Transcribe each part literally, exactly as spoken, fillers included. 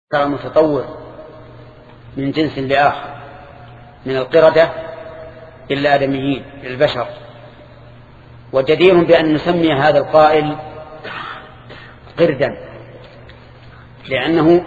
متطور من جنس لآخر من القردة إلا آدميين البشر، وجدير بأن نسمي هذا القائل قردا لأنه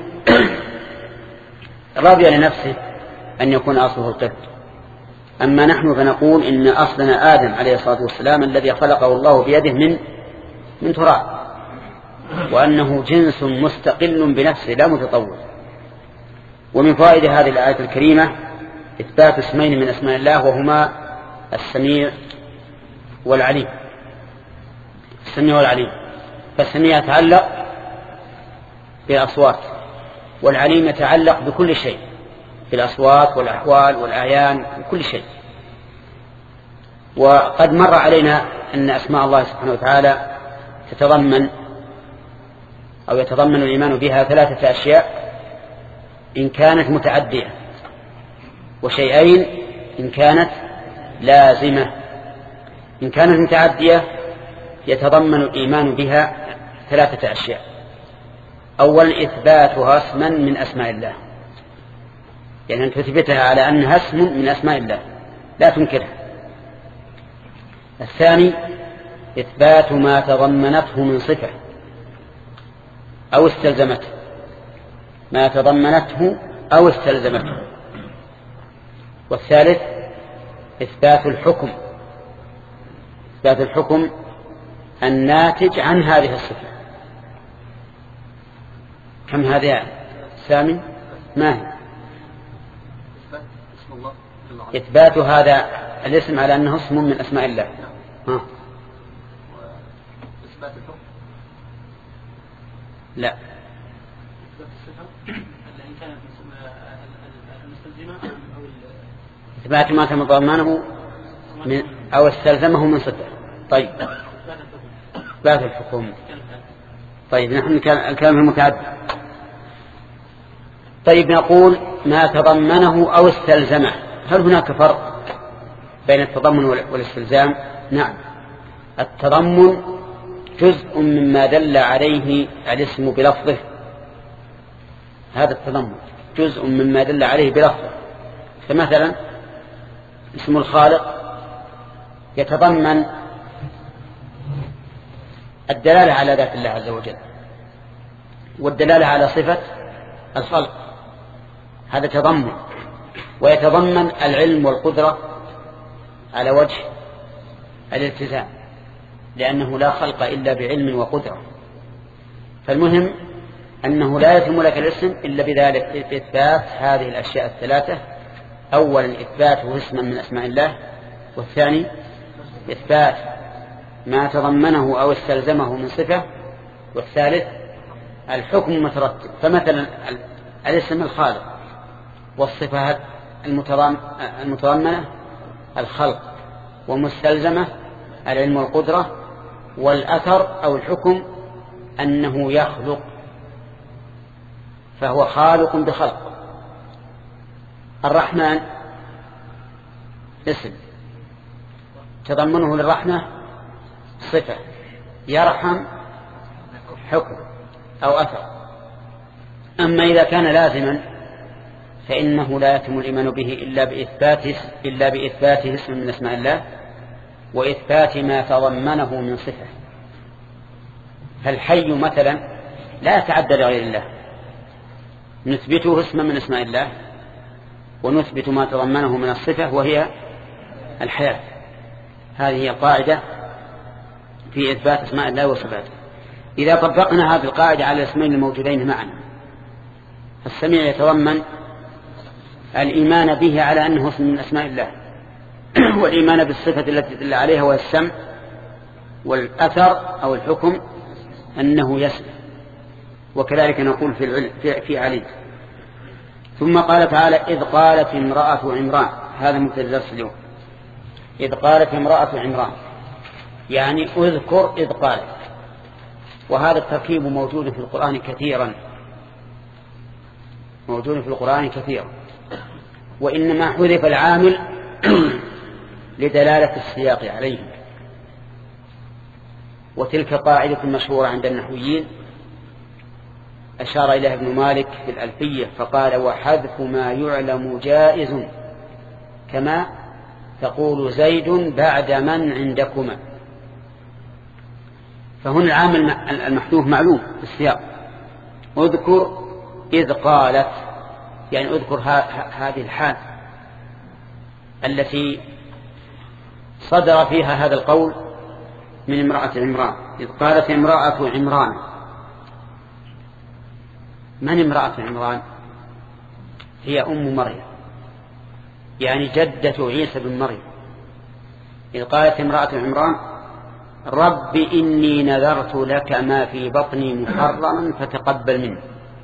رضي لنفسه أن يكون أصله القرد. أما نحن فنقول إن أصلنا آدم عليه الصلاة والسلام الذي خلقه الله بيده من من تراب، وأنه جنس مستقل بنفسه لا متطور. ومن فوائد هذه الآية الكريمة إثبات اسمين من أسماء الله وهما السميع والعليم. السميع والعليم، فالسميع يتعلق بالأصوات، والعليم يتعلق بكل شيء، بالأصوات والأحوال والأعيان وكل شيء. وقد مر علينا أن أسماء الله سبحانه وتعالى تتضمن أو يتضمن الإيمان بها ثلاثة أشياء إن كانت متعدية، وشيئين إن كانت لازمة. إن كانت متعدية يتضمن الإيمان بها ثلاثة أشياء: أولا إثباتها اسما من أسماء الله، يعني أن تثبتها على أنها اسم من أسماء الله لا تنكرها. الثاني إثبات ما تضمنته من صفة أو استلزمته، ما تضمنته أو استلزمته. والثالث إثبات الحكم، إثبات الحكم الناتج عن هذه الصفة. كم هذا سامي؟ ما هي؟ إثبات هذا الاسم على أنه اسم من أسماء الله. ها. إثبات الحكم لا، إثبات ما تضمنه من أو استلزمه من صفة. طيب إثبات الحكم. طيب نحن الكلام المتعدد. طيب نقول ما تضمنه أو استلزمه، هل هناك فرق بين التضمن والاستلزام؟ نعم، التضمن جزء مما دل عليه الاسم بلفظه، هذا التضمن جزء مما دل عليه بلفظه. فمثلا اسم الخالق يتضمن الدلالة على ذات الله عز وجل والدلالة على صفة الخلق، هذا تضمن. ويتضمن العلم والقدرة على وجه الالتزام، لأنه لا خلق إلا بعلم وقدرة. فالمهم أنه لا يتم لك الاسم إلا بذلك، إثبات هذه الأشياء الثلاثة: أولا إثباته اسما من أسماء الله، والثاني إثبات ما تضمنه أو استلزمه من صفة، والثالث الحكم المترتب. فمثلا الاسم الخالق والصفات المتضمنة الخلق، ومستلزمة العلم والقدرة، والأثر أو الحكم أنه يخلق، فهو خالق بخلق. الرحمن اسم تضمنه للرحمة صفة، يرحم حكم أو أثر. أما إذا كان لازما فإنه لا يتم الإيمان به إلا بإثباته إلا بإثباته اسم من أسماء الله وإثبات ما تضمنه من صفة. فالحي مثلا لا يتعدى لغير الله، نثبته اسما من أسماء الله ونثبت ما تضمنه من الصفة وهي الحياة. هذه هي القاعدة في إثبات أسماء الله وصفاته. إذا طبقنا هذه القاعدة على الاسمين الموجودين معنا، السميع يتضمن الإيمان به على أنه اسم من أسماء الله، والإيمان بالصفة التي دل عليها وهي السمع، والأثر أو الحكم أنه يسمع. وكذلك نقول في العلم في علي. ثم قال تعالى: إذ قالت امرأة عمران، هذا مبتدأ درس اليوم. إذ قالت امرأة عمران يعني اذكر إذ قالت. وهذا التركيب موجود في القرآن كثيرا، موجود في القرآن كثيرا، وإنما حذف العامل لدلالة السياق عليه. وتلك قاعدة مشهورة عند النحويين: أشار إليه ابن مالك في الألفية فقال: وحذف ما يعلم جائز كما تقول زيد بعد من عندكما. فهنا العامل المحذوف معلوم في السياق. اذكر إذ قالت، يعني اذكر هذه الحال التي صدر فيها هذا القول من امرأة عمران. إذ قالت امرأة عمران. من امرأة عمران؟ هي أم مريم، يعني جدة عيسى بن مريم. إذ قالت امرأة عمران: رب إني نذرت لك ما في بطني محرما فتقبل مني.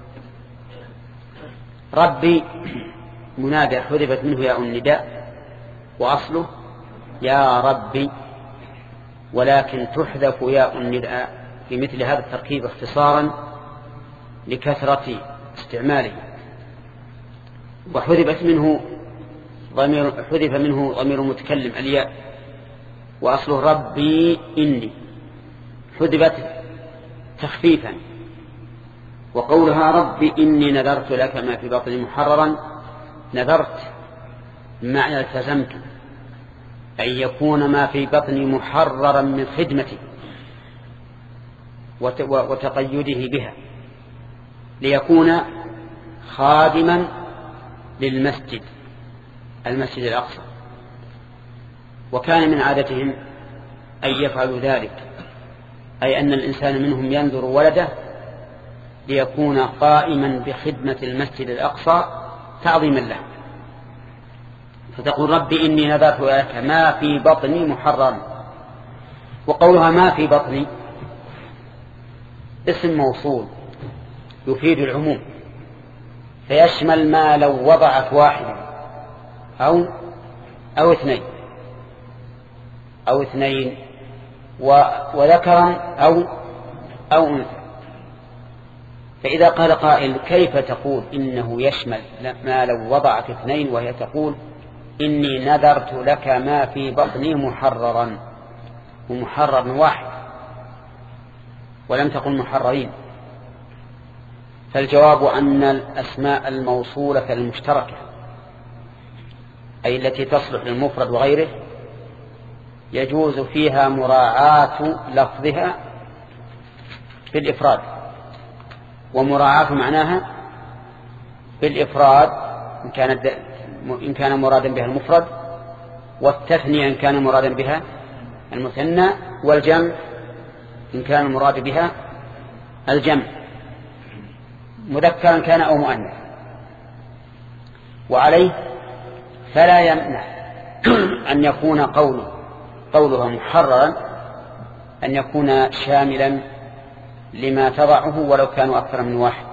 ربي منادى حذفت منه ياء النداء وأصله يا ربي، ولكن تحذف ياء النداء في مثل هذا التركيب اختصارا لكثرة استعماله. وحذفت منه ضمير حذف منه ضمير متكلم الياء، وأصله ربي إني، حذفت تخفيفا. وقولها ربي إني نذرت لك ما في بطني محررا، نذرت معنى التزمت، أن يكون ما في بطني محررا من خدمتي وتقيده بها، ليكون خادما للمسجد المسجد الأقصى. وكان من عادتهم أن يفعلوا ذلك، أي أن الإنسان منهم ينذر ولده ليكون قائما بخدمة المسجد الأقصى تعظيما له. فتقول ربي إني نذرت لك ما في بطني محررا. وقولها ما في بطني اسم موصول يفيد العموم، فيشمل ما لو وضعت واحدا أو أو اثنين أو اثنين وذكرا أو أو أنثى. فإذا قال قائل: كيف تقول إنه يشمل ما لو وضعت اثنين، وهي تقول إني نذرت لك ما في بطني محررا، ومحرر واحد ولم تقل محررين؟ فالجواب أن الأسماء الموصولة المشتركة، أي التي تصلح للمفرد وغيره، يجوز فيها مراعاة لفظها بالإفراد، ومراعاة معناها بالإفراد إن كان إن كان مرادا بها المفرد، والتثنية إن كان مرادا بها المثنى، والجمع إن كان المراد بها الجمع مذكرا كان أو مؤنث. وعليه فلا يمنع أن يكون قوله قولها محررا أن يكون شاملا لما تضعه ولو كانوا أكثر من واحد،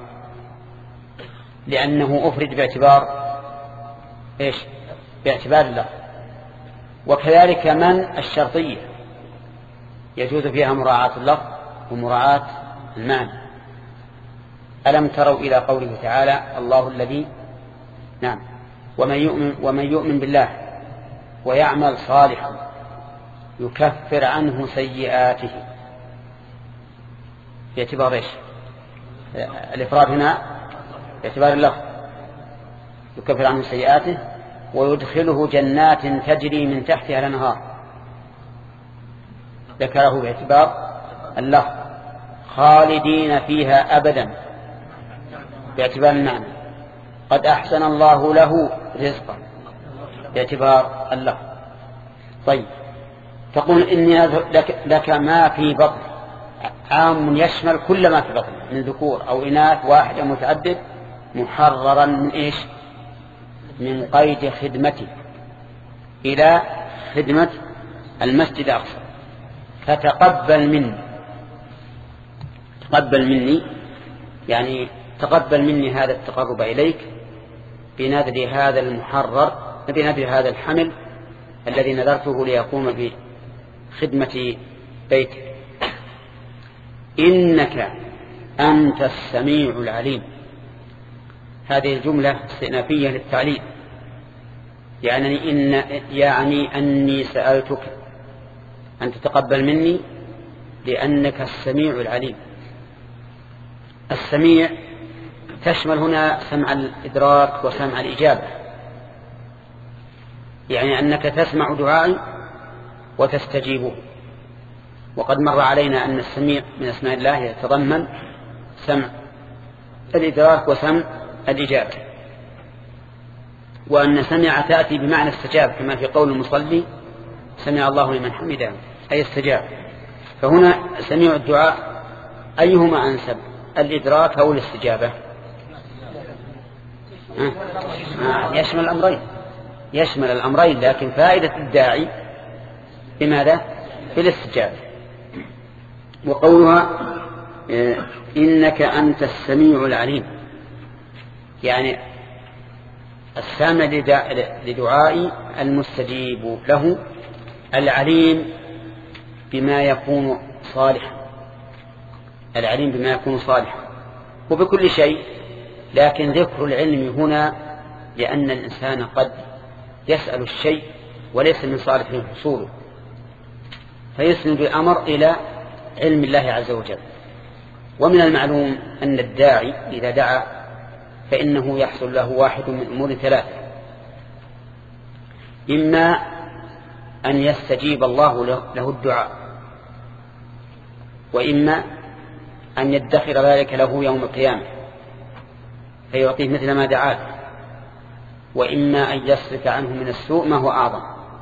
لأنه أفرد باعتبار إيش؟ باعتبار الله. وكذلك من الشرطية يجوز فيها مراعاة اللفظ ومراعاة المعنى. ألم تروا إلى قوله تعالى: الله الذي نعم ومن يؤمن, ومن يؤمن بالله ويعمل صالحا يكفر عنه سيئاته. باعتبار إيش؟ الإفراد هنا باعتبار اللفظ، يكفر عنه سيئاته ويدخله جنات تجري من تحتها الأنهار، ذكره باعتبار اللفظ. خالدين فيها أبدا باعتبار المعنى. قد أحسن الله له رزقا باعتبار اللفظ. طيب، تقول إني لك, لك ما في بطن، عام يشمل كل ما في بطن من ذكور أو إناث واحد أو متعدد، محررا من إيش؟ من قيد خدمتي إلى خدمة المسجد الأقصى. فتقبل مني، تقبل مني يعني تقبل مني هذا التقرب إليك بنذر هذا المحرر، بنذر هذا الحمل الذي نذرته ليقوم بخدمة بيتك. إنك أنت السميع العليم. هذه الجملة استئنافية للتعليل، يعني إن يعني أني سألتك أن تتقبل مني لأنك السميع العليم. السميع تشمل هنا سمع الإدراك وسمع الإجابة، يعني أنك تسمع دعائي وتستجيبه. وقد مر علينا أن السميع من أسماء الله يتضمن سمع الإدراك وسمع الإجابة، وأن سمع تأتي بمعنى استجاب كما في قول المصلي سمع الله لمن حمده أي استجاب. فهنا سميع الدعاء أيهما أنسب، الإدراك أو الاستجابة؟ آه. يشمل الأمرين، يشمل الأمرين، لكن فائدة الداعي بماذا؟ بالاستجابة. وقولها إنك أنت السميع العليم، يعني السامع لدعائي المستجيب له العليم بما يكون صالحا، العليم بما يكون صالحا وبكل شيء. لكن ذكر العلم هنا لأن الإنسان قد يسأل الشيء وليس من صالحه حصوله، فيسند الأمر إلى علم الله عز وجل. ومن المعلوم أن الداعي إذا دعا فإنه يحصل له واحد من أمور ثلاثة: إما أن يستجيب الله له الدعاء، وإما أن يدخر ذلك له يوم القيامة فيعطيه مثل ما دعاه، وإما أن يصرف عنه من السوء ما هو أعظم.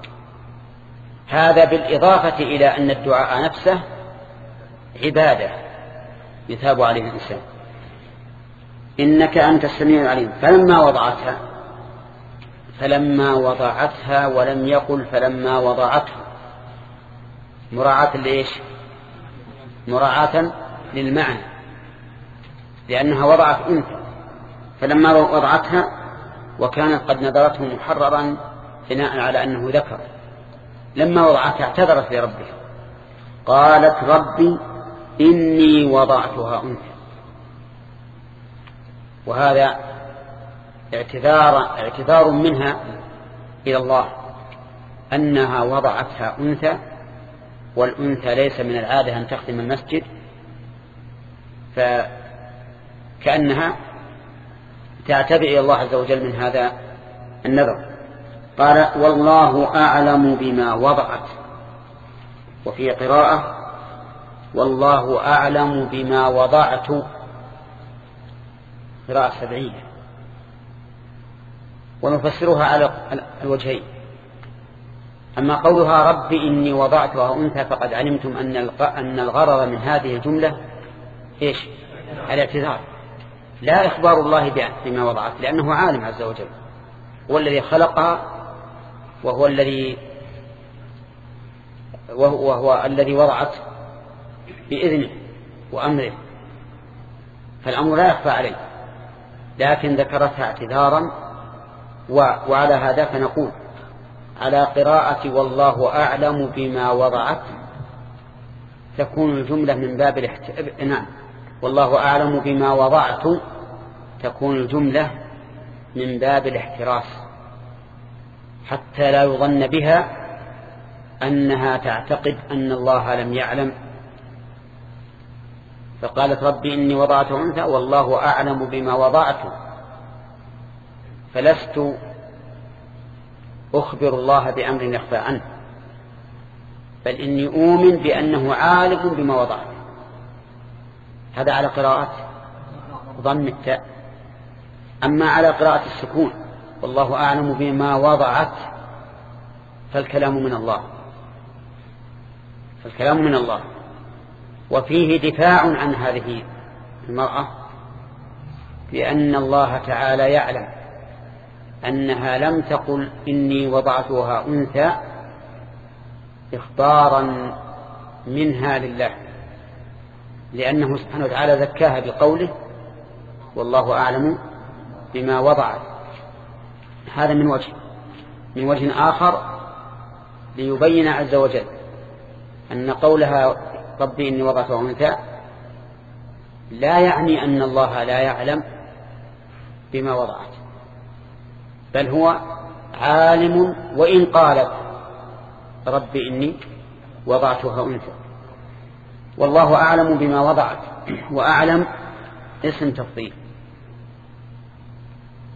هذا بالإضافة إلى أن الدعاء نفسه عبادة يثاب عليه الإنسان. إنك أنت السميع العليم. فلما وضعتها فلما وضعتها ولم يقل فلما وضعته، مراعاة لإيش؟ مراعاة للمعنى، لأنها وضعت أنثى. فلما وضعتها وكانت قد نذرته محررا بناء على أنه ذكر، لما وضعتها اعتذرت لربها قالت ربي إني وضعتها أنثى. وهذا اعتذار, اعتذار منها إلى الله أنها وضعتها أنثى، والأنثى ليس من العادة أن تخدم المسجد، فكأنها تعتذر إلى الله عز وجل من هذا النذر. قال والله أعلم بما وضعت، وفي قراءة والله أعلم بما وضعت، قراءة سبعية، ونفسرها على الوجهين. أما قولها رب إني وضعتها أنثى فقد علمتم أن الغرض من هذه الجملة إيش؟ الاعتذار، لا إخبار الله بما وضعت، لأنه عالم عز وجل، هو الذي خلقها وهو الذي وهو, وهو الذي وضعت بإذنه وأمره، فالأمر لا يخفى عليه، لكن ذكرتها اعتذارا. وعلى هذا فنقول على قراءة والله أعلم بما وضعت تكون الجملة من باب الاحت... نعم والله أعلم بما وضعت تكون الجملة من باب الاحتراس، حتى لا يظن بها أنها تعتقد أن الله لم يعلم. فقالت ربي إني وضعت أنثى والله أعلم بما وضعت، فلست أخبر الله بأمر يخفى عنه، بل إني أؤمن بأنه عالم بما وضعت. هذا على قراءة ضم التاء. أما على قراءة السكون والله أعلم بما وضعت فالكلام من الله، فالكلام من الله وفيه دفاع عن هذه المرأة، لأن الله تعالى يعلم أنها لم تقل إني وضعتها أنثى إخبارا منها لله، لأنه سبحانه وتعالى ذكاها بقوله والله أعلم بما وضعت. هذا من وجه. من وجه آخر ليبين عز وجل أن قولها ربي إني وضعتها أنثى لا يعني أن الله لا يعلم بما وضعت، بل هو عالم. وإن قالت ربي إني وضعتها أنثى والله أعلم بما وضعت، وأعلم اسم تفضيل،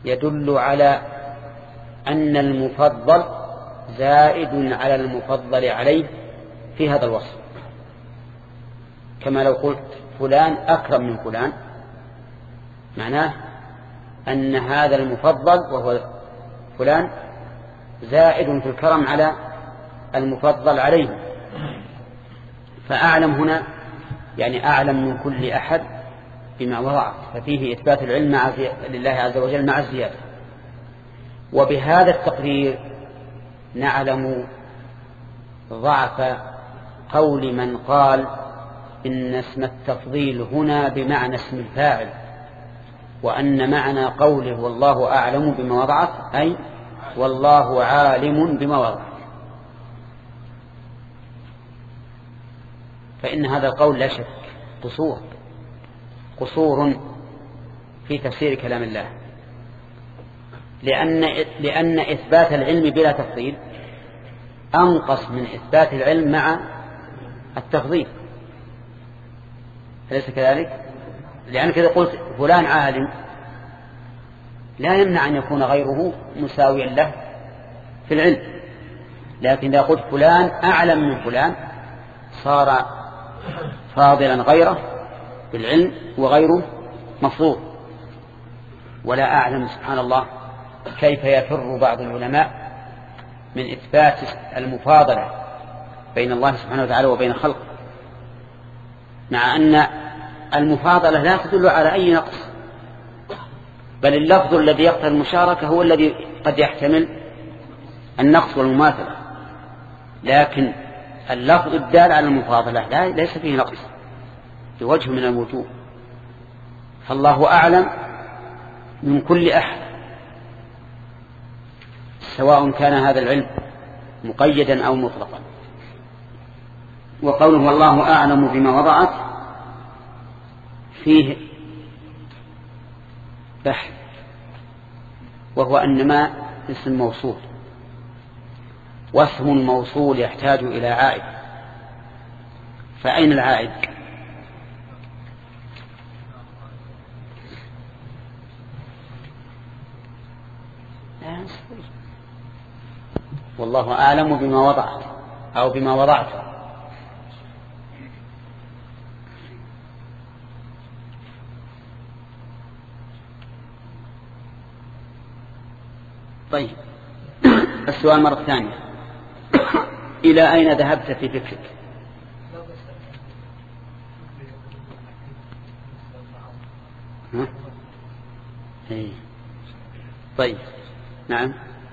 يدل على أن المفضل زائد على المفضل عليه في هذا الوصف، كما لو قلت فلان أكرم من فلان، معناه أن هذا المفضل وهو فلان زائد في الكرم على المفضل عليه. فأعلم هنا يعني أعلم من كل أحد بما وضعت، ففيه إثبات العلم مع لله عز وجل مع الزيادة. وبهذا التقرير نعلم ضعف قول من قال إن اسم التفضيل هنا بمعنى اسم الفاعل، وأن معنى قوله والله أعلم بما وضعت أي والله عالم بما وضعت. فإن هذا القول لا شك قصور قصور في تفسير كلام الله، لأن, لأن إثبات العلم بلا تفضيل أنقص من إثبات العلم مع التفضيل، أليس كذلك؟ لأن كذا قلت فلان عالم لا يمنع أن يكون غيره مساويا له في العلم، لكن إذا قلت فلان أعلم من فلان صار فاضلا غيره في العلم وغيره مفضول. ولا أعلم سبحان الله كيف يفر بعض العلماء من إثبات المفاضلة بين الله سبحانه وتعالى وبين خلقه، مع أن المفاضلة لا تدل على أي نقص، بل اللفظ الذي يقتضي المشاركة هو الذي قد يحتمل النقص والمماثلة، لكن اللفظ الدال على المفاضلة لا ليس فيه نقص بوجه من الوجوه. فالله أعلم من كل أحد، سواء كان هذا العلم مقيدا أو مطلقا. وقوله والله أعلم بما وضعت فيه بحث، وهو أن ما اسم موصول، واسم موصول يحتاج إلى عائد، فأين العائد؟ والله أعلم بما وضعت أو بما وضعت. طيب السؤال مرة ثانية، إلى أين ذهبت في فكرك؟ ها؟ إيه. طيب نعم.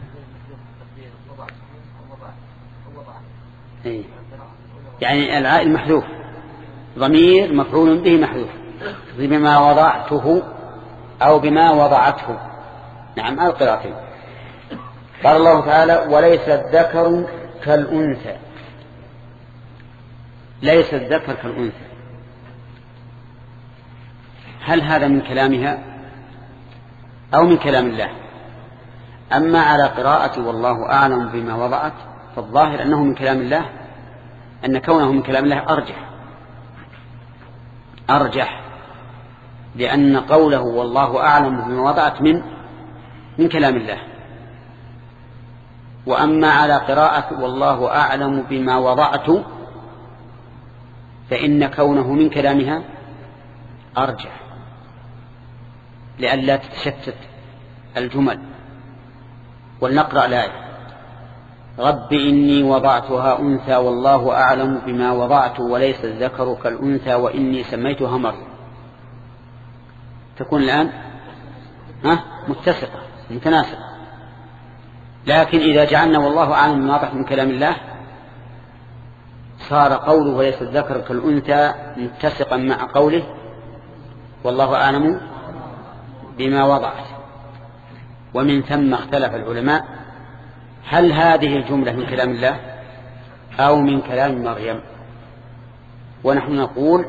إيه. يعني العائد محذوف، ضمير مفعول به محذوف، بما وضعته أو بما وضعته. نعم القراءتين. قال الله تعالى وليس الذكر كالأنثى، ليس الذكر كالأنثى، هل هذا من كلامها أو من كلام الله؟ أما على قراءة والله أعلم بما وضعت فالظاهر أنه من كلام الله، أن كونه من كلام الله أرجح أرجح لأن قوله والله أعلم بما وضعت من من كلام الله. وأما على قراءة والله أعلم بما وضعت فإن كونه من كلامها أرجح، لئلا تتشتت الجمل. ولنقرأ الآية رب إني وضعتها أنثى والله أعلم بما وضعت وليس الذكر كالأنثى وإني سميتها مريم. تكون الآن ها متسقة متناسقة. لكن إذا جعلنا والله أعلم بما وضعت من كلام الله صار قوله وليس الذكر كالأنثى متسقا مع قوله والله أعلم بما وضعت. ومن ثم اختلف العلماء هل هذه الجملة من كلام الله أو من كلام مريم. ونحن نقول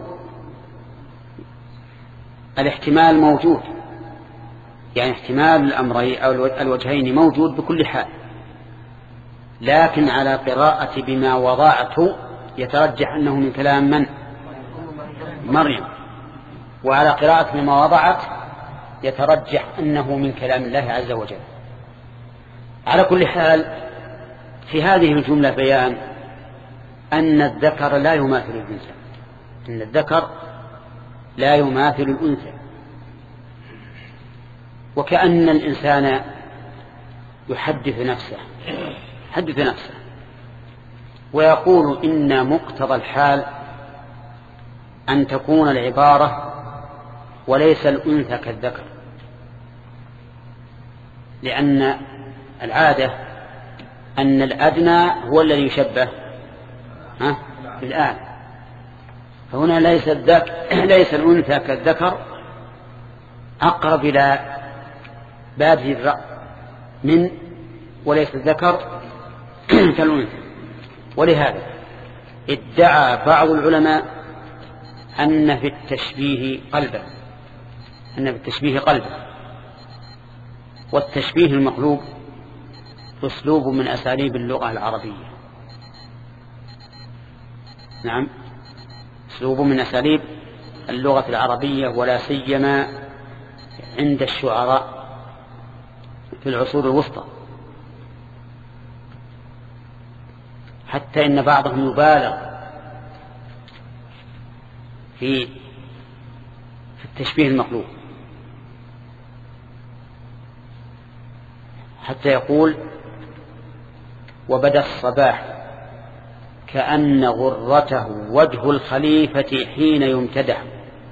الاحتمال موجود، يعني احتمال الأمرين أو الوجهين موجود بكل حال، لكن على قراءة بما وضعت يترجح أنه من كلام من؟ مريم. وعلى قراءة بما وضعت يترجح أنه من كلام الله عز وجل. على كل حال في هذه الجملة بيان أن الذكر لا يماثل الأنثى، أن الذكر لا يماثل الأنثى، وكأن الإنسان يحدث نفسه يحدث نفسه ويقول إن مقتضى الحال أن تكون العبارة وليس الأنثى كالذكر، لأن العادة أن الأدنى هو الذي يشبه بالآن، فهنا ليس الذكر ليس الأنثى كالذكر أقرب إلى بابه الرأي من وليس الذكر كالأنثى. ولهذا ادعى بعض العلماء أن في التشبيه قلبا أن في التشبيه قلبا والتشبيه المقلوب أسلوب من أساليب اللغة العربية. نعم، أسلوب من أساليب اللغة العربية، ولا سيما عند الشعراء في العصور الوسطى، حتى إن بعضهم يبالغ في في التشبيه المقلوب، حتى يقول وبدا الصباح كأن غرته وجه الخليفة حين يمتدح.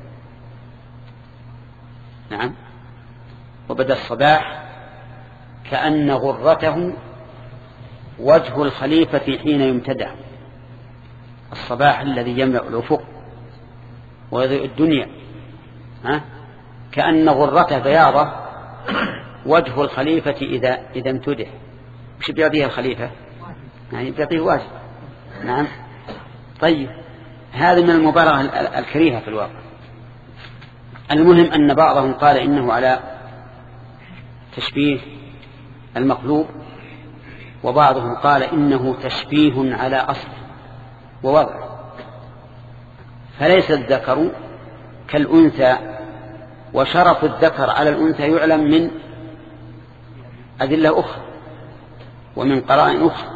نعم، وبدا الصباح كأن غرته وجه الخليفة حين يمتدح. الصباح الذي يملأ الأفق ويضيء الدنيا، ها؟ كأن غرته بياضة وجه الخليفة إذا إذا امتدح. وش بيعطيه الخليفة؟ يعني بيعطيه واجب. نعم. طيب، هذا من المبالغة الكريهة في الواقع. المهم أن بعضهم قال إنه على تشبيه المقلوب، وبعضهم قال إنه تشبيه على أصله ووضعه، فليس الذكر كالأنثى، وشرف الذكر على الأنثى يعلم من أدلة أخرى ومن قرائن أخرى،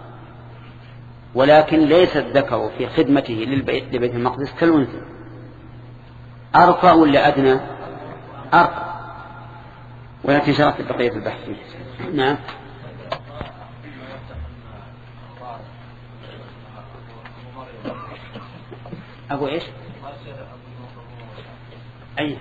ولكن ليس الذكر في خدمته للبيت لبيت المقدس كالأنثى. أرقى ولا أدنى؟ أرقى، ولكن شرط بقية البحث فيه. نعم. أبو إيش؟ أي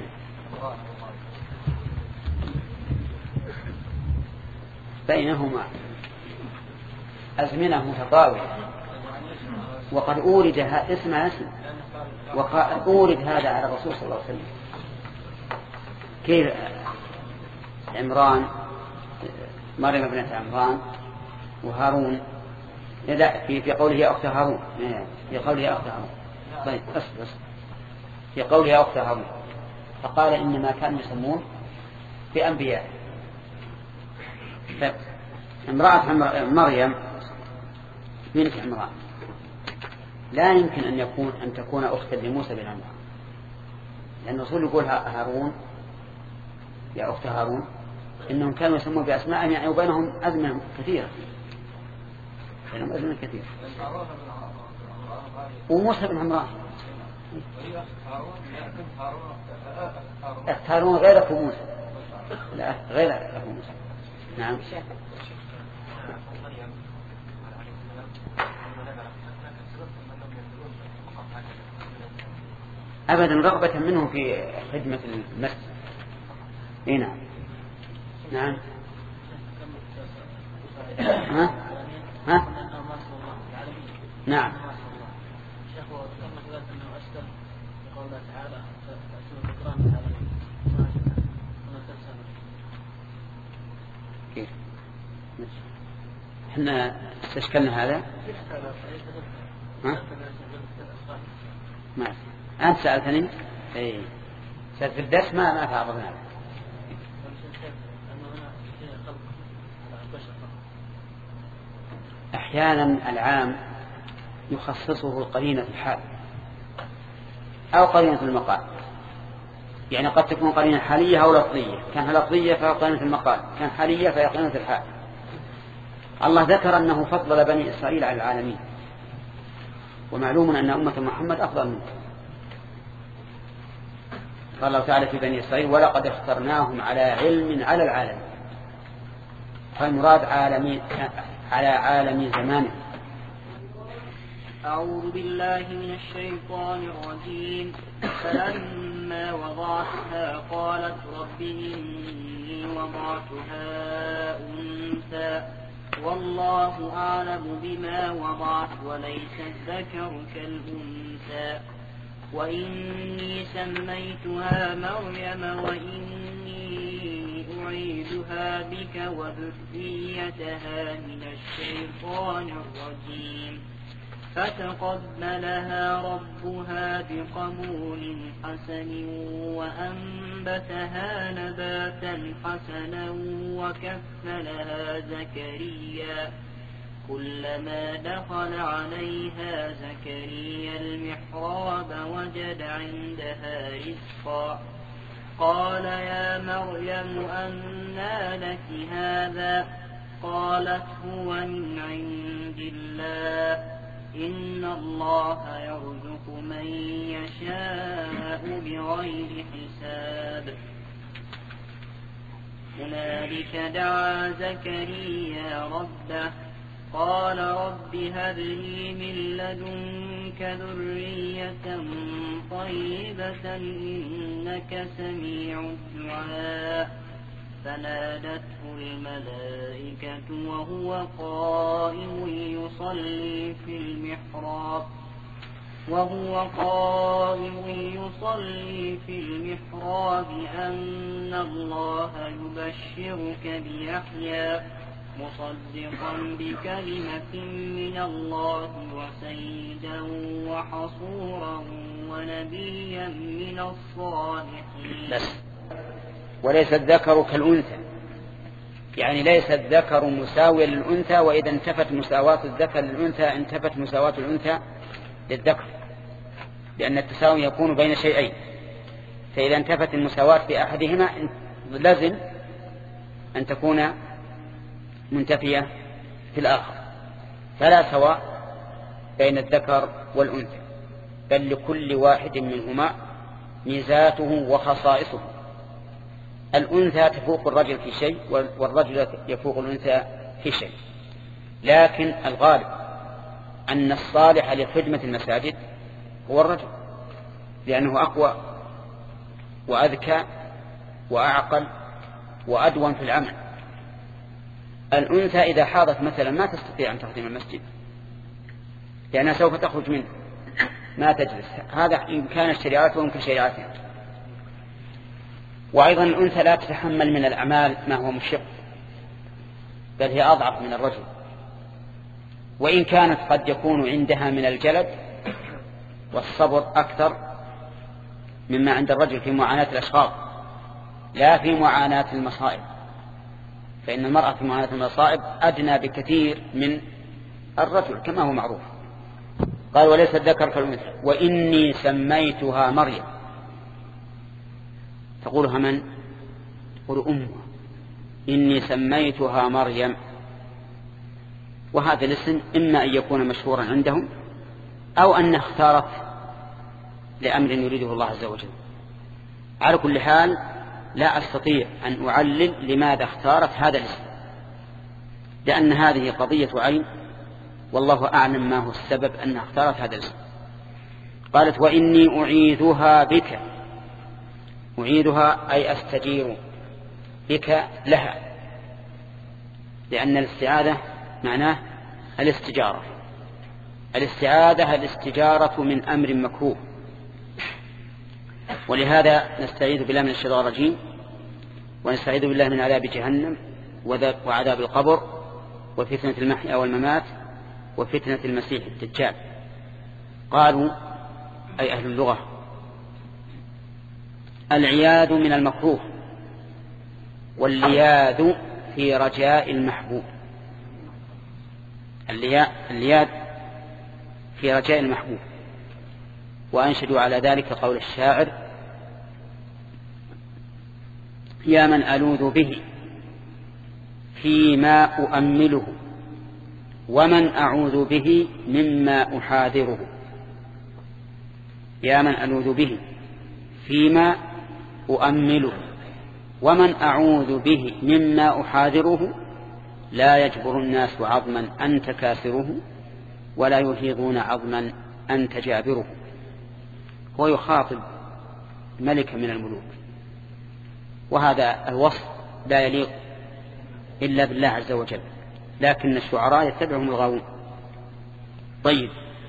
بينهما أزمنة متطاولة، وقد أورد اسم اسم وقد أورد هذا على الرسول صلى الله عليه وسلم. كيف عمران مريم ابنة عمران وهارون، لا في في قوله يا أخت هارون، في قوله يا أخت هارون. طيب بس بس في قوله يا أخت هارون، فقال إنما كانوا يسمون بأنبياء. امرأة مريم بنت عمران لا يمكن أن يكون أن تكون أختا لموسى بن عمران، لأن الرسول يقول هارون يا أخت هارون، إنهم كانوا يسمون بأسماء يعني وبينهم أزمنة كثيرة بينهم أزمنة كثيرة. وموسى بن عمران أخت هارون غير أخو موسى، لا غير أخو موسى. نعم. أبدا، رغبة منه في خدمة المسجد. إيه نعم. نعم. ها؟ ها؟ نعم. كيف؟ احنا استشكلنا هذا. ها؟ ما أنت سألتني. إيه سألت في الدرس ما ما تعرضنا هذا. أحيانا العام يخصصه القرينة في الحال أو قرينة المقام. يعني قد تكون قرينة حالية أو لفظية، كان لفظية فهي قرينة المقال، كان حالية فهي قرينة الحال. الله ذكر أنه فضل بني إسرائيل على العالمين، ومعلوم أن أمة محمد أفضل منه. قال الله تعالى في بني إسرائيل ولقد اخترناهم على علم على العالم، فالمراد عالمي على عالم زمانه. أعوذ بالله من الشيطان الرجيم. فلما وضعتها قالت رب إني وضعتها أنثى والله أعلم بما وضعت وليس الذكر كالأنثى وإني سميتها مريم وإني أعيذها بك وذريتها من الشيطان الرجيم. فتقبلها ربها بقبول حسن وأنبتها نباتا حسنا وكفلها زكريا كلما دخل عليها زكريا المحراب وجد عندها رزقا قال يا مريم أنى لك هذا قالت هو من عند الله إن الله يرزق من يشاء بغير حساب. هنالك دعا زكريا ربه قال رب هب لي من لدنك ذرية طيبة إنك سميع الدعاء. فنادته الملائكة وهو قائم يصلي في المحراب وهو قائم يصلي في المحراب أن الله يبشرك بيحيى مصدقا بكلمة من الله وسيدا وحصورا ونبيا من الصالحين. وليس الذكر كالأنثى، يعني ليس الذكر مساويا للأنثى، وإذا انتفت مساواة الذكر للأنثى انتفت مساواة الأنثى للذكر، لأن التساوي يكون بين شيئين، فإذا انتفت المساواة في أحدهما لازم أن تكون منتفية في الآخر، فلا سواء بين الذكر والأنثى، بل لكل واحد منهما ميزاته وخصائصه. الأنثى تفوق الرجل في شيء والرجل يفوق الأنثى في شيء، لكن الغالب أن الصالح لخدمة المساجد هو الرجل، لأنه أقوى وأذكى وأعقل وأدوم في العمل. الأنثى إذا حاضت مثلا ما تستطيع أن تخدم المسجد، لأنها سوف تخرج منه ما تجلس. هذا إن كانت شريعته ويمكن شريعتها. وأيضا الأنثى لا تتحمل من الأعمال ما هو مشق، بل هي أضعف من الرجل، وإن كانت قد يكون عندها من الجلد والصبر أكثر مما عند الرجل في معاناة الأشخاص، لا في معاناة المصائب، فإن المرأة في معاناة المصائب أدنى بكثير من الرجل كما هو معروف. قال وليس الذكر كالأنثى وإني سميتها مريم. تقولها من؟ تقول أمها. إني سميتها مريم، وهذا الاسم إما أن يكون مشهورا عندهم أو أن اختارت لأمر يريده الله عز وجل. على كل حال لا أستطيع أن أعلل لماذا اختارت هذا الاسم، لأن هذه قضية عين، والله أعلم ما هو السبب أنها اختارت هذا الاسم. قالت وإني أعيذها بك. أعيذها أي أستجير بك لها، لأن الاستعاذة معناه الاستجارة. الاستعاذة الاستجارة من أمر مكروه، ولهذا نستعيذ بالله من الشيطان الرجيم، ونستعيذ بالله من عذاب جهنم وعذاب القبر وفتنة المحيا والممات وفتنة المسيح الدجال. قالوا أي أهل اللغة العياذ من المكروه، واللياذ في رجاء المحبوب. اللياذ في رجاء المحبوب. وأنشدوا على ذلك قول الشاعر يا من ألوذ به فيما أؤمله ومن أعوذ به مما أحاذره. يا من ألوذ به فيما أؤمله ومن أعوذ به مما أحاذره. لا يجبر الناس عظما أنت كاسره ولا يهيضون عظما أنت جابره. هو يخاطب ملك من الملوك، وهذا الوصف لا يليق إلا بالله عز وجل، لكن الشعراء يتبعهم الغاوون. طيب،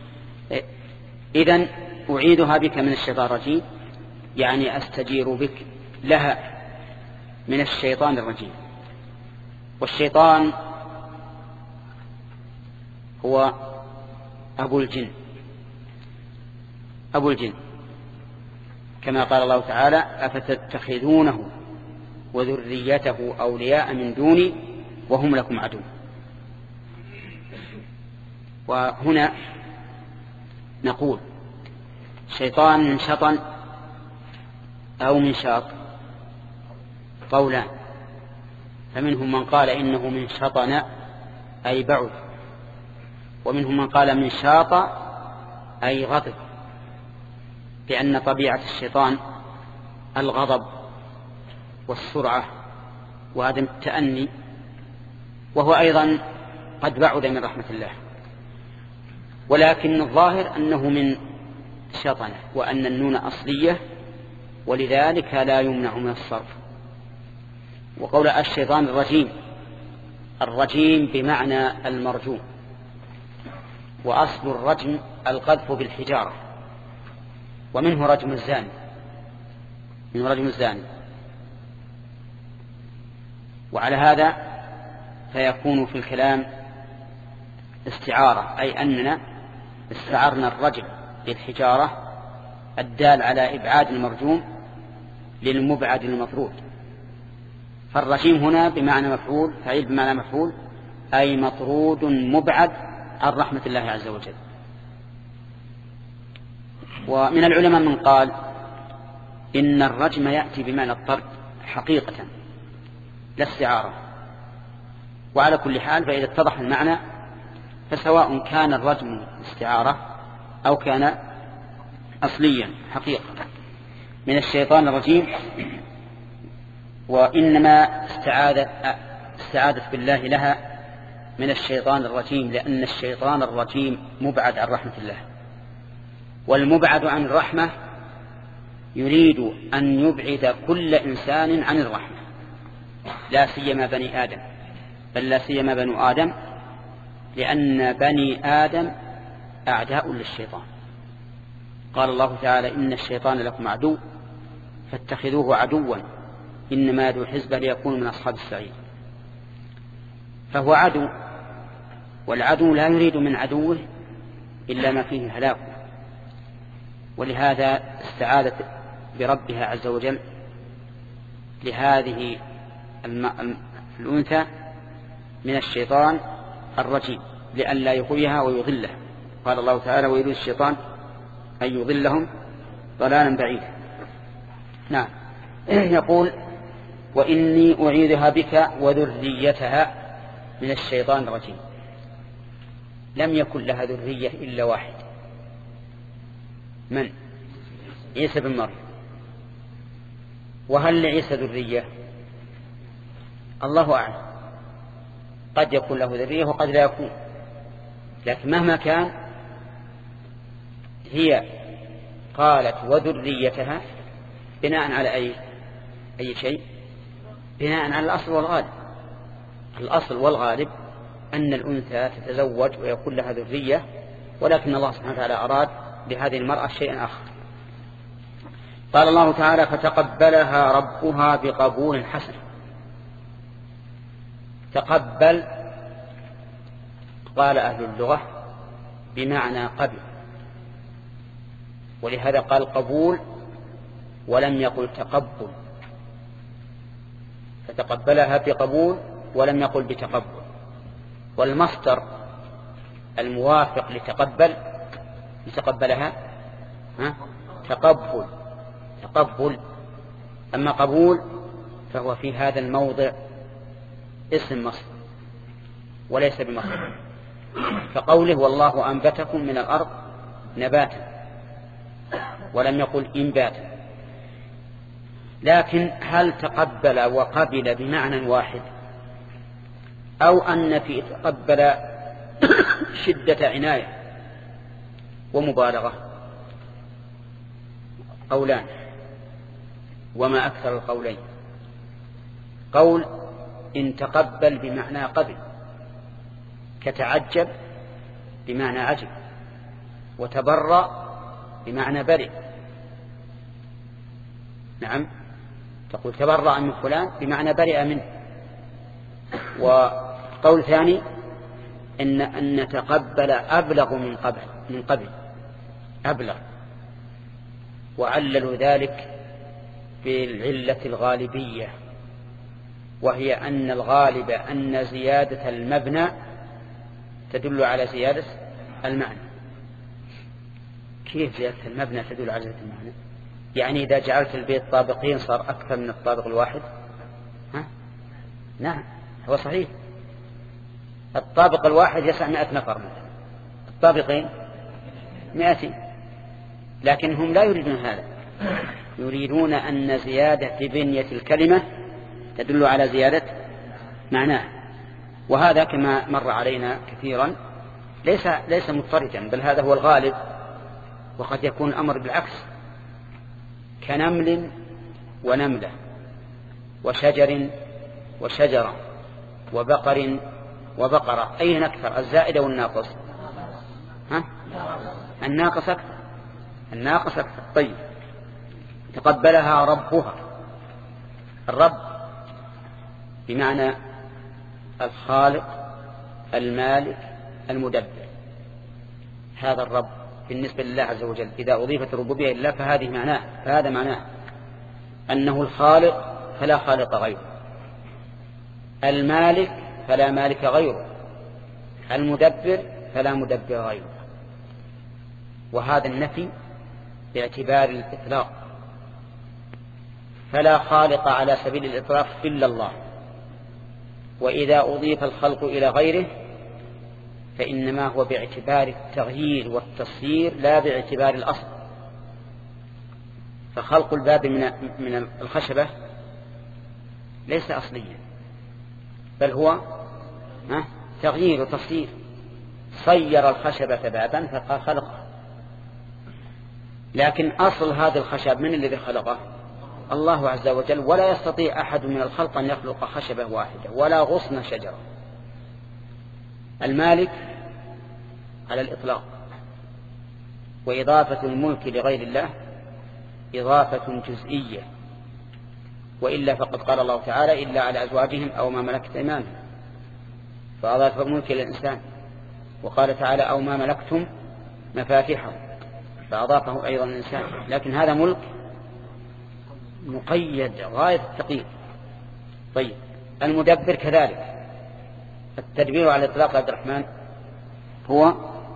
إذن أعيدها بك من الشيطان الرجيم، يعني أستجير بك لها من الشيطان الرجيم. والشيطان هو أبو الجن، أبو الجن كما قال الله تعالى: أفتتخذونه وذريته أولياء من دوني وهم لكم عدو. وهنا نقول شيطان من شطن أو من شاط قولان، فمنهم من قال إنه من شطن أي بعد، ومنهم من قال من شاط أي غضب، لأن طبيعة الشيطان الغضب والسرعة وعدم التأني، وهو أيضا قد بعد من رحمة الله. ولكن الظاهر أنه من شطنة، وأن النون أصلية ولذلك لا يمنع من الصرف. وقول الشيطان الرجيم، الرجيم بمعنى المرجوم، وأصل الرجم القذف بالحجارة، ومنه رجم الزاني، منه رجم الزاني. وعلى هذا فيكون في الكلام استعارة، أي أننا استعرنا الرجم بالحجارة الدال على إبعاد المرجوم للمبعد المطرود. فالرجيم هنا بمعنى مفعول، فعيل بمعنى مفعول، أي مطرود مبعد عن رحمة الله عز وجل. ومن العلماء من قال إن الرجم يأتي بمعنى الطرد حقيقة لا استعارة. وعلى كل حال فإذا اتضح المعنى فسواء كان الرجم استعارة أو كان أصليا حقيقة من الشيطان الرجيم. وإنما استعاذت استعاذت بالله لها من الشيطان الرجيم، لأن الشيطان الرجيم مبعد عن رحمة الله، والمبعد عن الرحمة يريد أن يبعد كل إنسان عن الرحمة، لا سيما بني آدم، بل لا سيما بنو آدم، لأن بني آدم أعداء للشيطان. قال الله تعالى: إن الشيطان لكم عدو فاتخذوه عدوا إنما يدعو حزبه ليكونوا من أصحاب السعير. فهو عدو، والعدو لا يريد من عدوه إلا ما فيه هلاكه. ولهذا استعاذت بربها عز وجل لهذه الأنثى من الشيطان الرجيم لئلا يغويها ويضلها. قال الله تعالى: ويريد الشيطان أن يضلهم ضلالا بعيدا. نعم. يقول: وإني أعيذها بك وذريتها من الشيطان الرجيم. لم يكن لها ذرية إلا واحد، من؟ عيسى بن مريم. وهل لعيسى ذرية؟ الله أعلم، قد يكون له ذرية وقد لا يكون، لكن مهما كان هي قالت وذريتها بناء على أي أي شيء؟ بناء على الأصل والغالب. الأصل والغالب أن الأنثى تتزوج ويكون لها ذرية، ولكن الله سبحانه وتعالى أراد بهذه المرأة شيئا آخر. قال الله تعالى: فتقبلها ربها بقبول حسن. تقبل قال أهل اللغة بمعنى قبل، ولهذا قال قبول ولم يقل تقبل، فتقبلها بقبول ولم يقل بتقبل. والمصدر الموافق لتقبل لتقبلها ها؟ تقبل تقبل. أما قبول فهو في هذا الموضع اسم مصدر وليس بمصدر، فقوله والله أنبتكم من الأرض نباتا ولم يقل إنباتا. لكن هل تقبل وقبل بمعنى واحد، أو أن في تقبل شدة عناية ومبالغة؟ قولان وما أكثر القولين. قول إن تقبل بمعنى قبل، كتعجب بمعنى عجب، وتبرأ بمعنى برئ. نعم، تقول تبرأ من فلان بمعنى برئ منه. وقول ثاني إن أن تقبل أبلغ من قبل من قبل أبلغ، وعللوا ذلك بالعلة الغالبية، وهي أن الغالب أن زيادة المبنى تدل على زيادة المعنى. كيف زيادة المبنى تدل على زيادة المعنى؟ يعني إذا جعلت البيت طابقين صار أكثر من الطابق الواحد؟ ها؟ نعم، هو صحيح. الطابق الواحد يسع مئة نفر مثلا، الطابقين مئتين، لكن هم لا يريدون هذا، يريدون أن زيادة بنية الكلمة تدل على زيادة معناه. وهذا كما مر علينا كثيرا ليس ليس مضطردا، بل هذا هو الغالب، وقد يكون الأمر بالعكس، كنمل ونملة وشجر وشجرة وبقر وبقرة، أين أكثر، الزائد أو الناقص؟ ها؟ الناقص أكثر، الناقص أكثر. طيب، تقبلها ربها. الرب بمعنى الخالق المالك المدبر. هذا الرب بالنسبة لله عز وجل إذا أضيفت الربوبية لله فهذه معناه فهذا معناه أنه الخالق فلا خالق غيره، المالك فلا مالك غيره، المدبر فلا مدبر غيره. وهذا النفي باعتبار الإطلاق، فلا خالق على سبيل الإطلاق إلا الله. وإذا أضيف الخلق إلى غيره فإنما هو باعتبار التغيير والتصيير لا باعتبار الأصل. فخلق الباب من من الخشبة ليس أصليا، بل هو تغيير وتصيير. صير الخشبة بابا فخلقه، لكن أصل هذا الخشب من الذي خلقه؟ الله عز وجل. ولا يستطيع أحد من الخلق أن يخلق خشبة واحدة ولا غصن شجرة. المالك على الإطلاق، وإضافة الملك لغير الله إضافة جزئية، وإلا فقد قال الله تعالى إلا على أزواجهم أو ما ملكت أيمانهم، فأضاف الملك للإنسان. وقال تعالى أو ما ملكتم مفاتحه، فأضافه أيضا الإنسان. لكن هذا ملك مقيد غاية التقييد. طيب، المدبر كذلك. التدبير على الإطلاق عبد الرحمن هو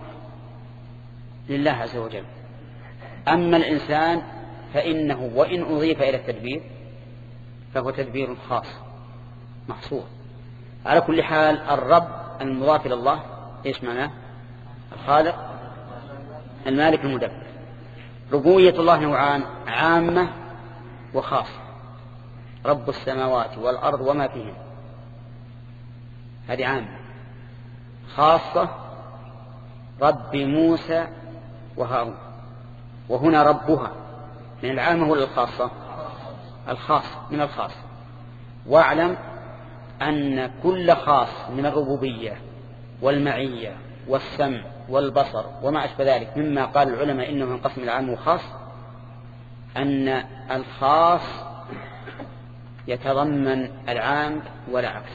لله عز وجل. أما الإنسان فإنه وإن أضيف إلى التدبير فهو تدبير خاص محصور. على كل حال الرب المضاف إلى الله إيش معناه؟ الخالق المالك المدبر. ربوبية الله نوعان، عامة وخاصة. رب السماوات والأرض وما فيهن، هذه عامة. خاصة رب موسى وهارون. وهنا ربها من العامة ولا الخاصة؟ الخاص من الخاص. واعلم أن كل خاص من الربوبية والمعية والسمع والبصر وما أشبه ذلك مما قال العلماء إنه ينقسم العام والخاص، أن الخاص يتضمن العام ولا عكس.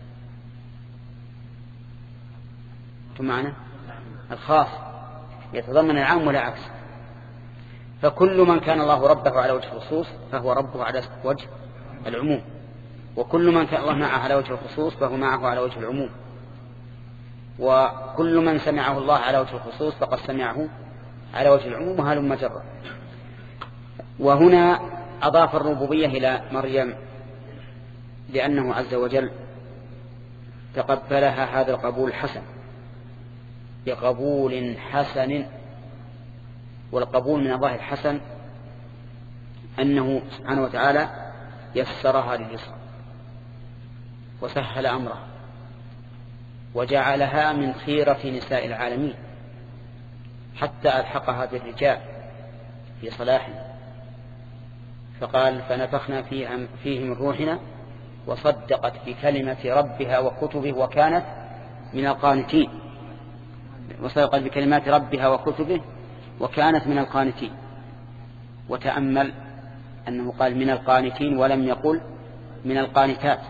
معنا الخاص يتضمن العام ولا عكس. فكل من كان الله ربه على وجه الخصوص فهو ربه على وجه العموم، وكل من كان الله معه على وجه الخصوص فهو معه على وجه العموم، وكل من سمعه الله على وجه الخصوص فقد سمعه على وجه العموم، وهلم جرا. وهنا أضاف الربوبية إلى مريم لأنه عز وجل تقبلها هذا القبول الحسن بقبول حسن. والقبول من الله الحسن أنه سبحانه وتعالى يسرها لليسر وسهل أمرها وجعلها من خيرة نساء العالمين حتى ألحقها بالرجال في صلاحهم، فقال فنفخنا فيه من روحنا وصدقت بكلمة ربها وكتبه وكانت من القانتين. وصدقت بكلمات ربها وكتبه وكانت من القانتين. وتأمل أنه قال من القانتين ولم يقل من القانتات،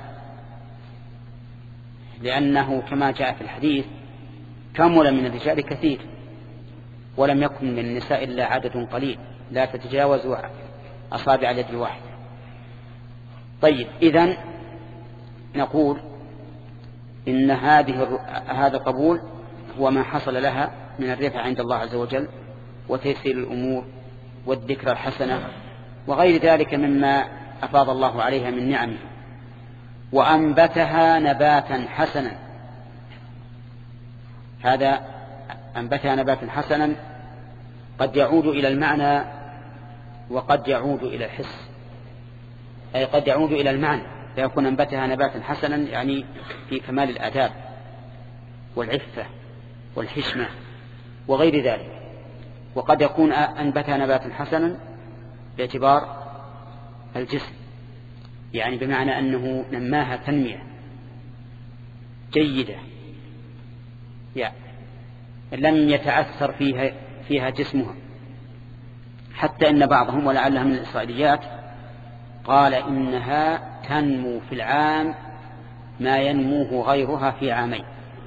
لأنه كما جاء في الحديث كمل من الرجال كثير ولم يكن من النساء إلا عدد قليل لا تتجاوز أصابع اليد الواحدة. طيب، إذن نقول إن هذه هذا القبول هو ما حصل لها من الرفع عند الله عز وجل وتيسير الأمور والذكرى الحسنة وغير ذلك مما أفاض الله عليها من نعمه. وأنبتها نباتا حسنا، هذا أنبتها نباتا حسنا قد يعود إلى المعنى وقد يعود إلى الحس، أي قد يعود إلى المعنى فيكون أنبتها نباتا حسنا يعني في كمال الآداب والعفة والحشمة وغير ذلك، وقد يكون أنبتها نباتا حسنا باعتبار الجسم، يعني بمعنى أنه نماها تنمية جيدة يعني لم يتعثر فيها, فيها جسمها، حتى إن بعضهم ولعلها من الإسرائيليات قال إنها تنمو في العام ما ينموه غيرها في عامين.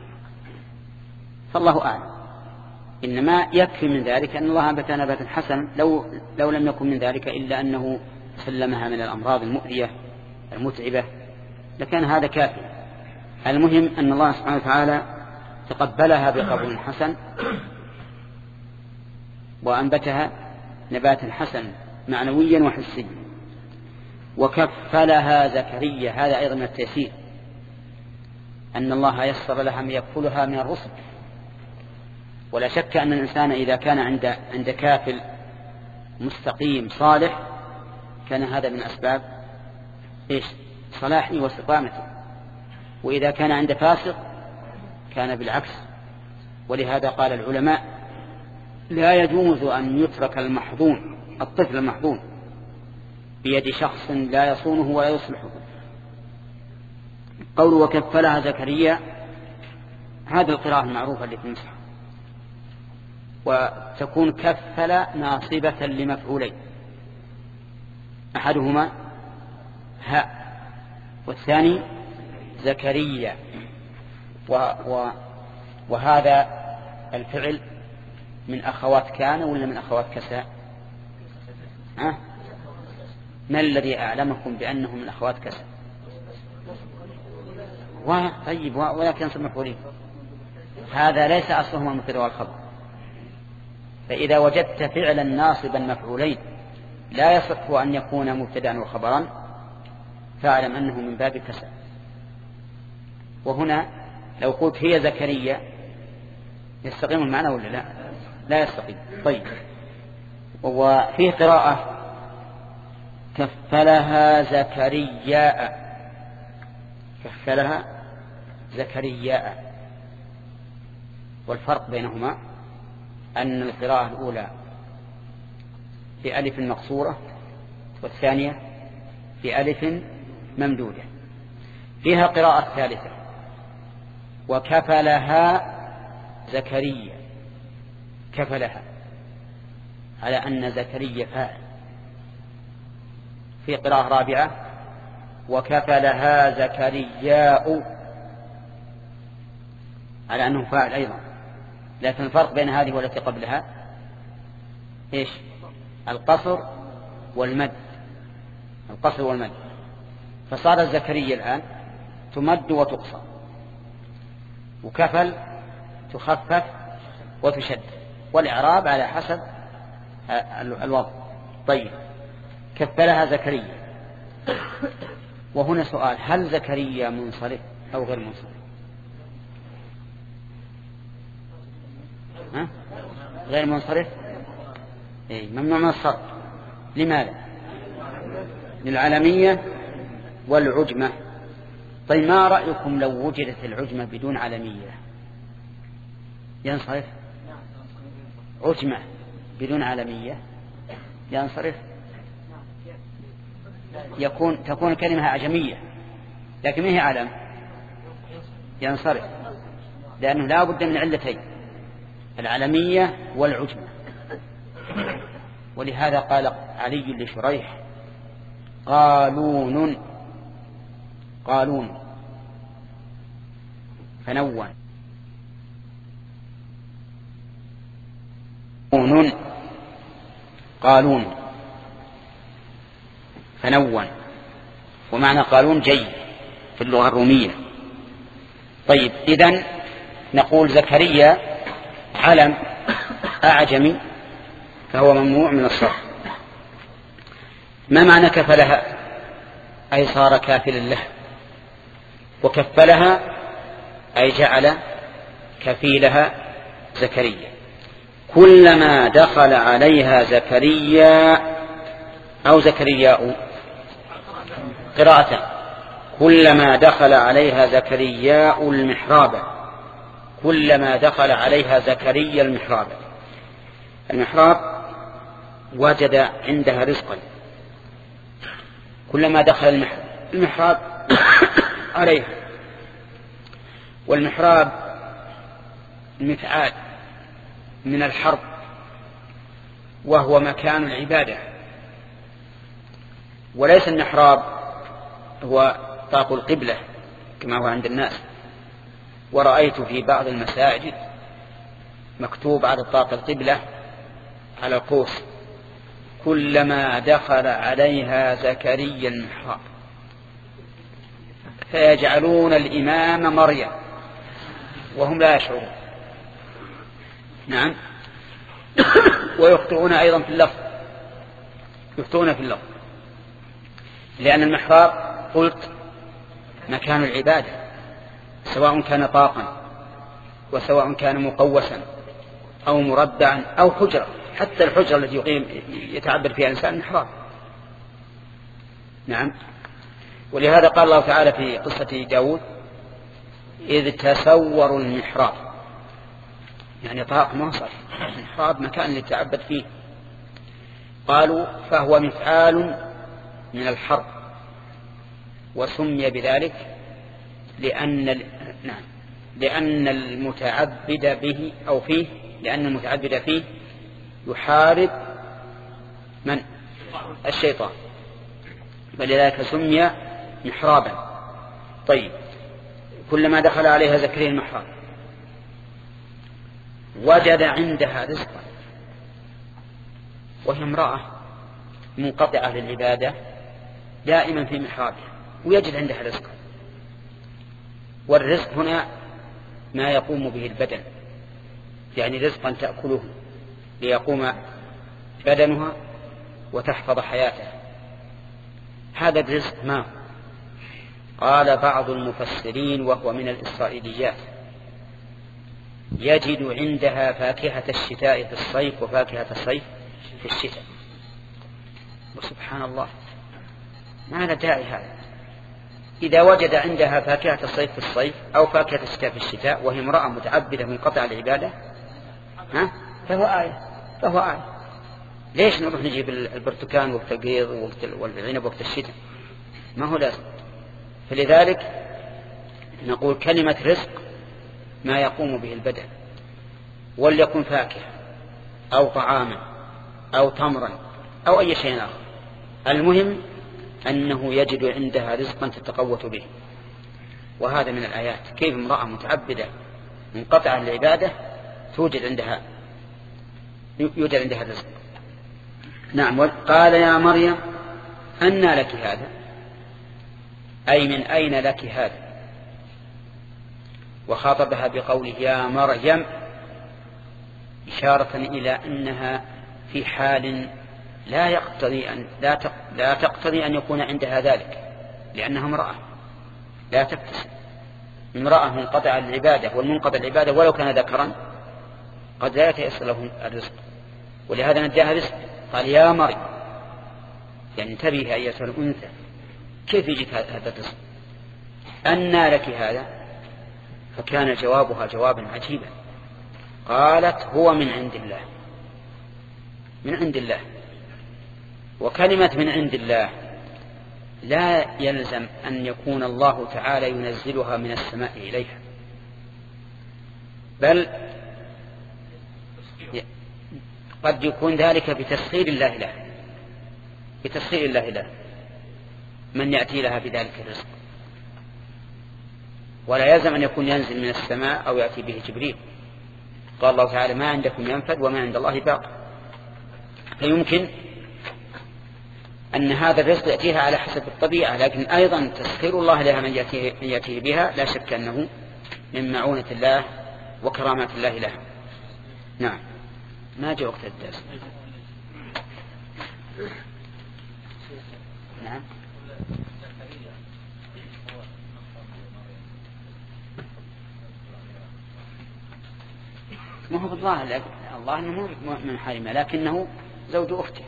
فالله أعلم، إنما يكفي من ذلك أن الله أنبت نباتا حسنا، لو, لو لم يكن من ذلك إلا أنه سلمها من الأمراض المؤذية المتعبة لكان هذا كافي. المهم أن الله سبحانه وتعالى تقبلها بقبول حسن وأنبتها نباتا حسنا معنويا وحسيا. وكفلها زكريا، هذا أيضا من التيسير أن الله يسر لها من يكفلها من الرسل. ولا شك أن الإنسان إذا كان عند عند كافل مستقيم صالح كان هذا من أسباب إيش صلاحه واستقامته، وإذا كان عند فاسق كان بالعكس. ولهذا قال العلماء لا يجوز أن يترك المحظون الطفل المحظون بيد شخص لا يصونه ولا يصلحه. قول وكفلها زكريا هذه القراءة المعروفة اللي في المصحف، وتكون كفل ناصبة لمفعولين أحدهما هاء والثاني زكريا، و و وهذا الفعل من أخوات كان ولا من أخوات كساء؟ أه؟ ما الذي أعلمكم بأنه من أخوات كساء؟ طيب، ولكن سمحوا هذا ليس أصلهما المبتدأ والخبر. فإذا وجدت فعلا ناصبا مفعولين لا يصح أن يكون مبتدأ وخبرا فاعلم أنه من باب كساء. وهنا لو قلت هي زكريا يستقيم المعنى ولا لا؟ لا يستقيم. طيب، وفيه قراءة كفلها زكرياء، كفلها زكرياء. والفرق بينهما أن القراءة الأولى بألف مقصورة والثانية بألف ممدودة. فيها قراءة ثالثة وكفلها زكريا، كفلها على أن زكريا فاعل. في قراءة رابعة وكفلها زكرياء على أنه فاعل أيضا، لكن الفرق بين هذه والتي قبلها إيش؟ القصر والمد، القصر والمد. فصار زكريا الآن تمد وتقصر، وكفل تخفف وتشد، والإعراب على حسب الوضع. طيب، كفلها زكريا وهنا سؤال: هل زكريا منصرف أو غير منصرف؟ ها؟ غير منصرف؟ إيه، ممنوع من الصرف. لماذا؟ للعلمية والعجمة. طيب ما رأيكم لو وجدت العجمة بدون علمية ينصرف؟ عجمة بدون علمية ينصرف؟ يكون تكون كلمة أعجمية لكن ما هي علم ينصرف، لأنه لا بد من علتين: العلمية والعجمة. ولهذا قال علي لشريح: قالون قالون فنون قالون قالون فنون. ومعنى قالون جيد في اللغة الرومية. طيب، إذن نقول زكريا علم أعجمي فهو ممنوع من الصرف. ما معنى كفلها؟ أي صار كافلا له. وكفلها أي جعل كفيلها زكريا. كلما دخل عليها زكريا أو زكرياء قراءة كلما دخل عليها زكرياء المحراب. كلما دخل عليها زكريا المحراب. المحراب وجد عندها رزقا. كلما دخل المحراب عليها. والمحراب مفعال من الحرب، وهو مكان العبادة، وليس المحراب هو طاق القبلة كما هو عند الناس. ورأيت في بعض المساجد مكتوب على طاق القبلة على القوس: كلما دخل عليها زكريا المحراب. فيجعلون الإمام مريم وهم لا يشعرون. نعم. ويخطئون أيضا في اللفظ، يخطئون في اللفظ، لأن المحراب قلت مكان العبادة، سواء كان طاقا وسواء كان مقوسا أو مربعا أو حجرة. حتى الحجرة التي يقيم يتعبر فيها الإنسان محراب. نعم. ولهذا قال الله تعالى في قصة داود: إذ تسوروا المحراب، يعني طاق مصر. المحراب مكان يتعبد فيه. قالوا فهو مفعال من الحرب، وسمي بذلك لأن نعم لأن المتعبد به أو فيه لأن المتعبد فيه يحارب من؟ الشيطان، فلذلك سمي محرابا. طيب، كلما دخل عليها زكريا المحراب وجد عندها رزقا، وهي امرأة منقطعة للعبادة دائما في محرابها، ويجد عندها رزقا. والرزق هنا ما يقوم به البدن، يعني رزقا تأكله ليقوم بدنها وتحفظ حياتها. هذا الرزق ما قال بعض المفسرين وهو من الإسرائيليات: يجد عندها فاكهة الشتاء في الصيف وفاكهة الصيف في الشتاء. وسبحان الله، ما له داعي هذا. إذا وجد عندها فاكهة الصيف في الصيف أو فاكهة الشتاء في الشتاء وهي امرأة متعبدة منقطعة العبادة، ها فهو آية فهو آية. ليش نروح نجيب البرتقال وقت القيض والعنب وقت الشتاء؟ ما هو لازم. فلذلك نقول كلمة رزق ما يقوم به البدن، وليكن فاكهة أو طعاما أو تمرا أو أي شيء آخر. المهم أنه يجد عندها رزقا تتقوت به. وهذا من الآيات. كيف امرأة متعبدة منقطعة العبادة توجد عندها يوجد عندها الرزق. نعم. قال يا مريم أنى لك هذا، أي من أين لك هذا. وخاطبها بقوله يا مريم إشارة إلى أنها في حال لا يقتضي أن لا لا تقتضي أن يكون عندها ذلك، لأنها امرأة لا تكتسب. امرأة منقطع العبادة، والمنقطع العبادة ولو كان ذكرا قد لا يتيسر له الرزق، ولهذا نداها رزق. قال يا مريم، يعني انتبهي أيتها الأنثى، كيف يجيك هذا الرزق؟ أنى لك هذا؟ فكان جوابها جوابا عجيبا، قالت هو من عند الله. من عند الله. وكلمة من عند الله لا يلزم أن يكون الله تعالى ينزلها من السماء إليها، بل قد يكون ذلك بتسخير الله له، بتسخير الله له من يأتي لها بذلك الرزق، ولا يلزم أن يكون ينزل من السماء أو يأتي به جبريل. قال الله تعالى ما عندكم ينفد وما عند الله باق. فيمكن أن هذا الرزق يأتيها على حسب الطبيعة، لكن أيضا تسخير الله لها من يأتيه, من يأتيه بها لا شك أنه من معونة الله وكرامات الله لها. نعم. ما جاء وقت الدرس. نعم. ما هو بالظاهر الله أنه مو من حرمه، لكنه زوج أخته.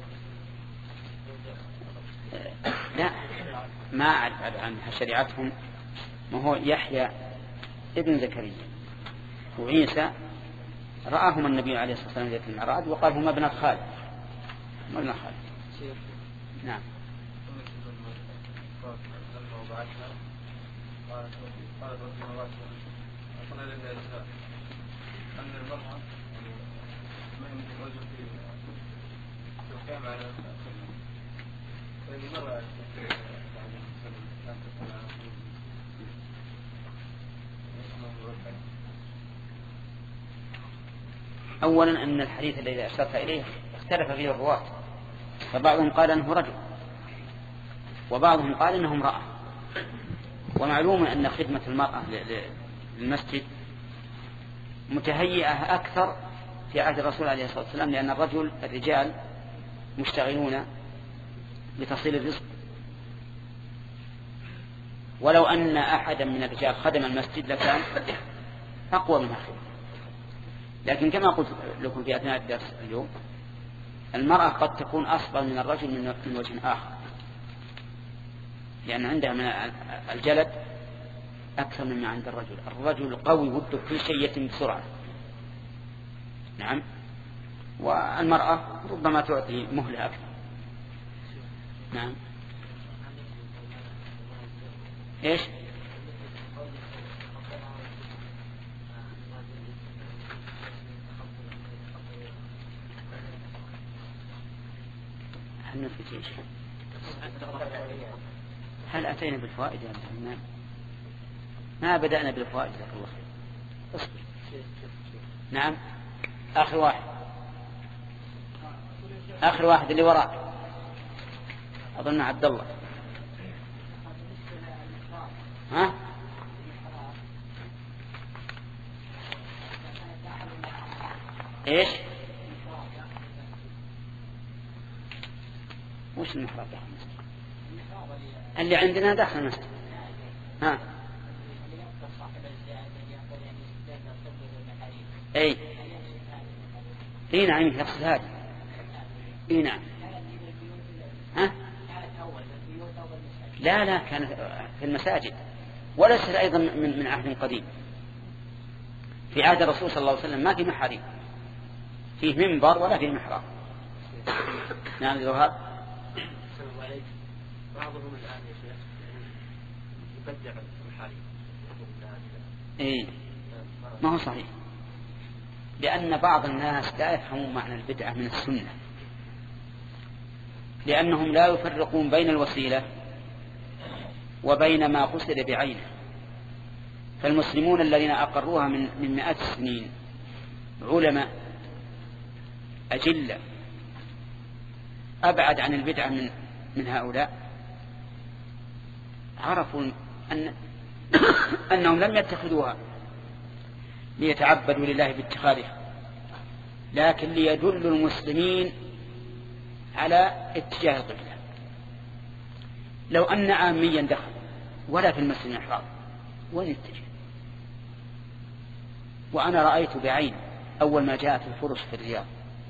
لا، ما أعرف عن شريعتهم. ما هو يحيى ابن زكريا وعيسى رآهم النبي عليه الصلاة والسلام في المعراج وقال هما ابن خالد. هما ابن خالد. نعم. أن المرأة ما يمكن الرجل في الحكام على المرأة أولا أن الحديث الذي أشرت إليه اختلف فيه الرواة، فبعضهم قال أنه رجل وبعضهم قال أنه امرأة. ومعلوم أن خدمة المرأة للمسجد متهيئة أكثر في عهد الرسول عليه الصلاة والسلام، لأن الرجل الرجال مشتغلون بتصيل الرزق، ولو أن أحدا من الرجال خدم المسجد لكان أقوى من أخيه. لكن كما قلت لكم في أثناء الدرس اليوم، المرأة قد تكون أصغر من الرجل من وجه آخر، لأن عندها من الجلد أكثر مما عند الرجل. الرجل قوي وده في شيء يتم بسرعة. نعم. والمرأة ربما تعطي مهلة أكثر. نعم. إيش؟ هل نفت إيش؟ هل أتينا بالفوائد يا محمد؟ ما بدأنا بالفوائد لك الله خير. اصبر. نعم. آخر واحد آخر واحد اللي وراء أظن عبد الله. ها؟ إيش؟ وش المحراب داخل المسجد؟ اللي عندنا داخل المسجد. ها؟ اي اي نعم يقصد هذا. اي نعم. ها؟ لا لا كانت في المساجد، وليست ايضا من من عهد قديم. في عهد الرسول صلى الله عليه وسلم ما في محاريب، فيه منبر ولا فيه محراب. نعم الوهاب. بعضهم الان يا شيخ يبدع المحاريب. اي ما هو صحيح، لأن بعض الناس لا يفهمون معنى البدعة من السنة، لأنهم لا يفرقون بين الوسيلة وبين ما قصد بعينه. فالمسلمون الذين أقروها من من مئات السنين علماء أجلة أبعد عن البدعة من من هؤلاء، عرفوا أن أنهم لم يتخذوها ليتعبدوا لله باتخاذها، لكن ليدلوا المسلمين على اتجاه القبلة، لو أن عاميا دخل ولا في المسجد المحراب وين يتجه؟ وأنا رأيت بعين أول ما جاءت الفرش في الرياض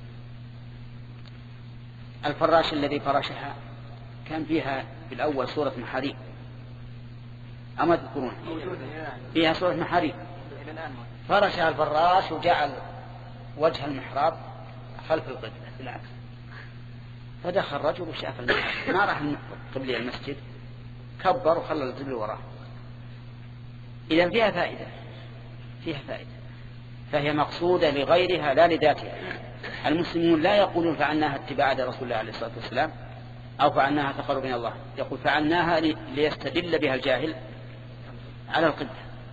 الفراش الذي فرشها كان فيها في الأول سورة محاريب، أما تذكرون فيها سورة محاريب، فرشها الفراش وجعل وجه المحراب خلف القبلة بالعكس، فدخل رجل وشاف المحراب ما راح قبل المسجد، كبر وخلى القبلة وراه. إذن فيها فائدة، فيها فائدة، فهي مقصودة لغيرها لا لذاتها. المسلمون لا يقولون فعلناها اتباعا لرسول الله عليه الصلاة والسلام أو فعلناها تقربا إلى الله، يقول فعلناها ليستدل بها الجاهل على القبلة.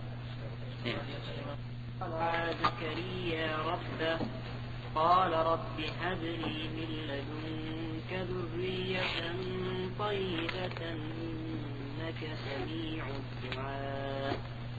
قال زكريا ربه قال رب هب لي من لدنك ذرية طيبة إنك سميع الدعاء.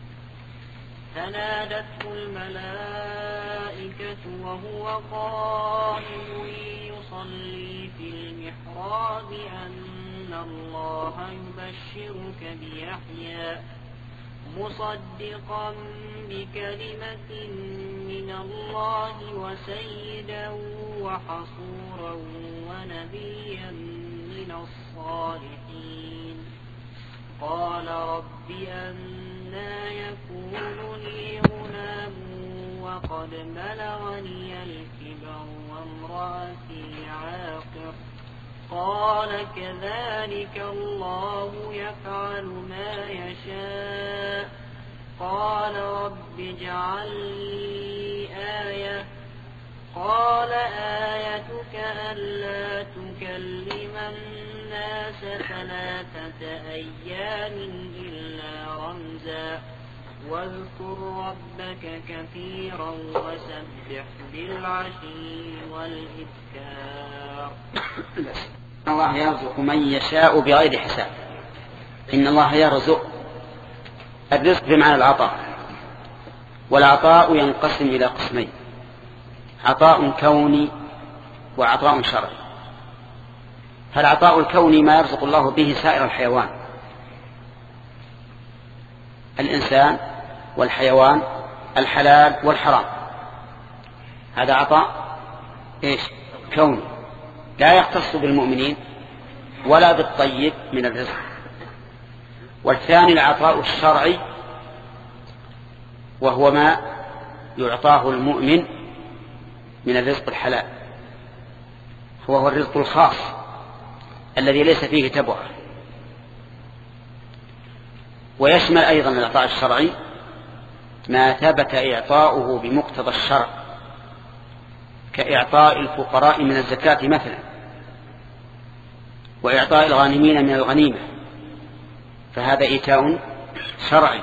فنادته الملائكة وهو قائم يصلي في المحراب أن الله يبشرك بيحيى مصدقا بكلمة من الله وسيدا وحصورا ونبيا من الصالحين. قال رب أنى يكون لي غلام وقد بلغني الكبر وامرأتي عاقر. قال كذلك الله يفعل ما يشاء. قال رب اجعل لي آية. قال آيتك ألا تكلم الناس ثلاثة أيام إلا رمزا واذكر ربك كثيرا وسبح بالعشي والإبكار. الله يرزق من يشاء بغير حساب. إن الله يرزق، الرزق بمعنى العطاء، والعطاء ينقسم إلى قسمين: عطاء كوني وعطاء شرعي. فالعطاء الكوني ما يرزق الله به سائر الحيوان، الإنسان والحيوان، الحلال والحرام، هذا عطاء إيش؟ كوني، لا يختص بالمؤمنين ولا بالطيب من الرزق. والثاني العطاء الشرعي، وهو ما يعطاه المؤمن من الرزق الحلال، وهو الرزق الخاص الذي ليس فيه تبعه. ويشمل أيضا العطاء الشرعي ما ثبت إعطاؤه بمقتضى الشرع، كإعطاء الفقراء من الزكاة مثلا، وإعطاء الغانمين من الغنيمة، فهذا إيتاء شرعي.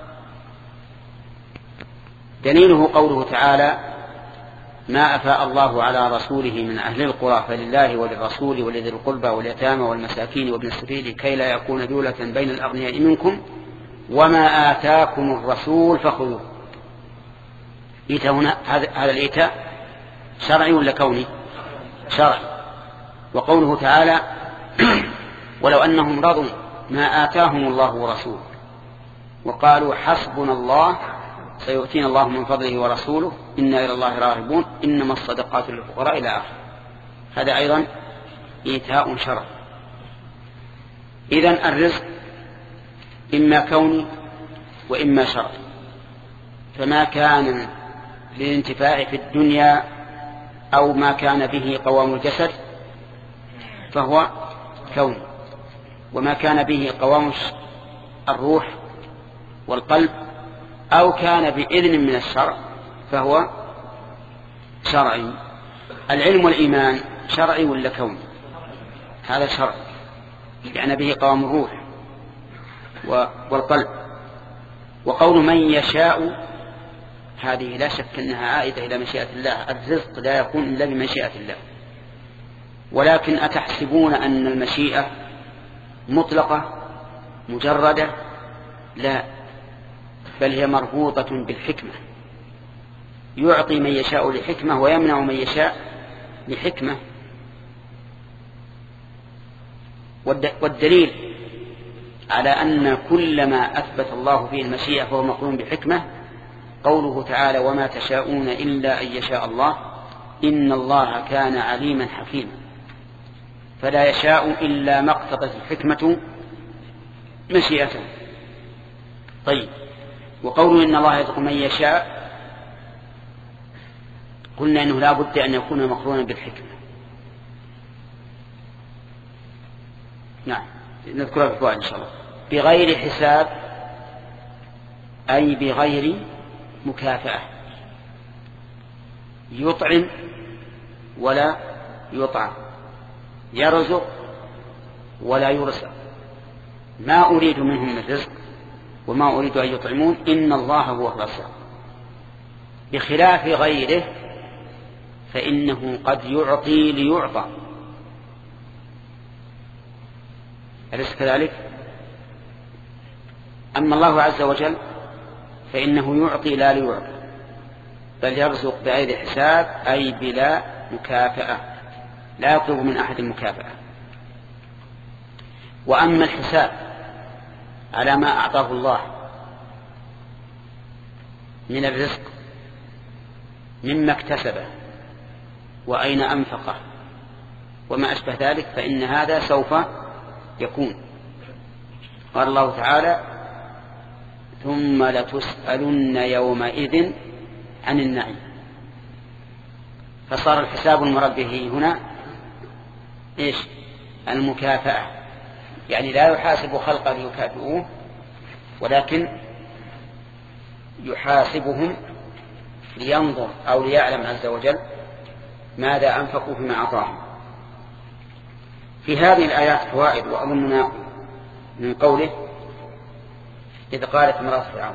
دليله قوله تعالى: ما أفاء الله على رسوله من أهل القرى فلله وللرسول ولذي القربى واليتامى والمساكين وابن السبيل كي لا يكون دولة بين الأغنياء منكم وما آتاكم الرسول فخذوه. إيتاء هنا، هذا الإيتاء شرعي ولا كوني؟ شرعي. وقوله تعالى: ولو أنهم رضوا ما آتاهم الله ورسوله وقالوا حسبنا الله سيؤتينا الله من فضله ورسوله إنا إلى الله راغبون إنما الصدقات للفقراء إلى آخره. هذا أيضا إيتاء شرعي. إذن الرزق إما كوني وإما شرعي، فما كان للانتفاع في الدنيا أو ما كان به قوام الجسد فهو كوني، وما كان به قوام الروح والقلب أو كان بإذن من الشرع فهو شرعي. العلم والإيمان شرعي ولا كوني؟ هذا شرعي، يعني به قوام الروح والقلب. وقول من يشاء هذه لا شك أنها عائدة إلى مشيئة الله. الرزق لا يكون إلا بمشيئة الله. ولكن أتحسبون أن المشيئة مطلقة مجردة؟ لا، بل هي مربوطة بالحكمة. يعطي من يشاء لحكمة ويمنع من يشاء لحكمة. والدليل على أن كل ما أثبت الله فيه المشيئة فهو مقرون بحكمة. قوله تعالى وما تشاءون إلا أن يشاء الله، إن الله كان عليما حكيما، فلا يشاء إلا ما اقتضت الحكمة مشيئته. طيب، وقوله إن الله يرزق من يشاء قلنا إنه لا بد أن يكون مقرونا بالحكمة. نعم، نذكرها في الفوائد إن شاء الله. بغير حساب أي بغير مكافأة، يطعم ولا يطعم، يرزق ولا يرزق، ما أريد منهم من رزق وما أريد أن يطعمون، إن الله هو الرزاق. بخلاف غيره فإنه قد يعطي ليعطى، أليس كذلك؟ أما الله عز وجل فإنه يعطي لا ليعطى، بل يرزق بغير حساب أي بلا مكافأة، لا يطلب من أحد المكافأة. وأما الحساب على ما أعطاه الله من الرزق مما اكتسبه وأين أنفقه وما أشبه ذلك فإن هذا سوف يكون. قال الله تعالى ثم لتسألن يومئذ عن النعيم، فصار الحساب المراد به هنا إيش؟ المكافأة، يعني لا يحاسب خلقا ليكافئوه، ولكن يحاسبهم لينظر أو ليعلم عز وجل ماذا أنفقوا فيما أعطاهم. في هذه الآيات فوائد، وأظننا من قوله إذ قالت امرأة فرعون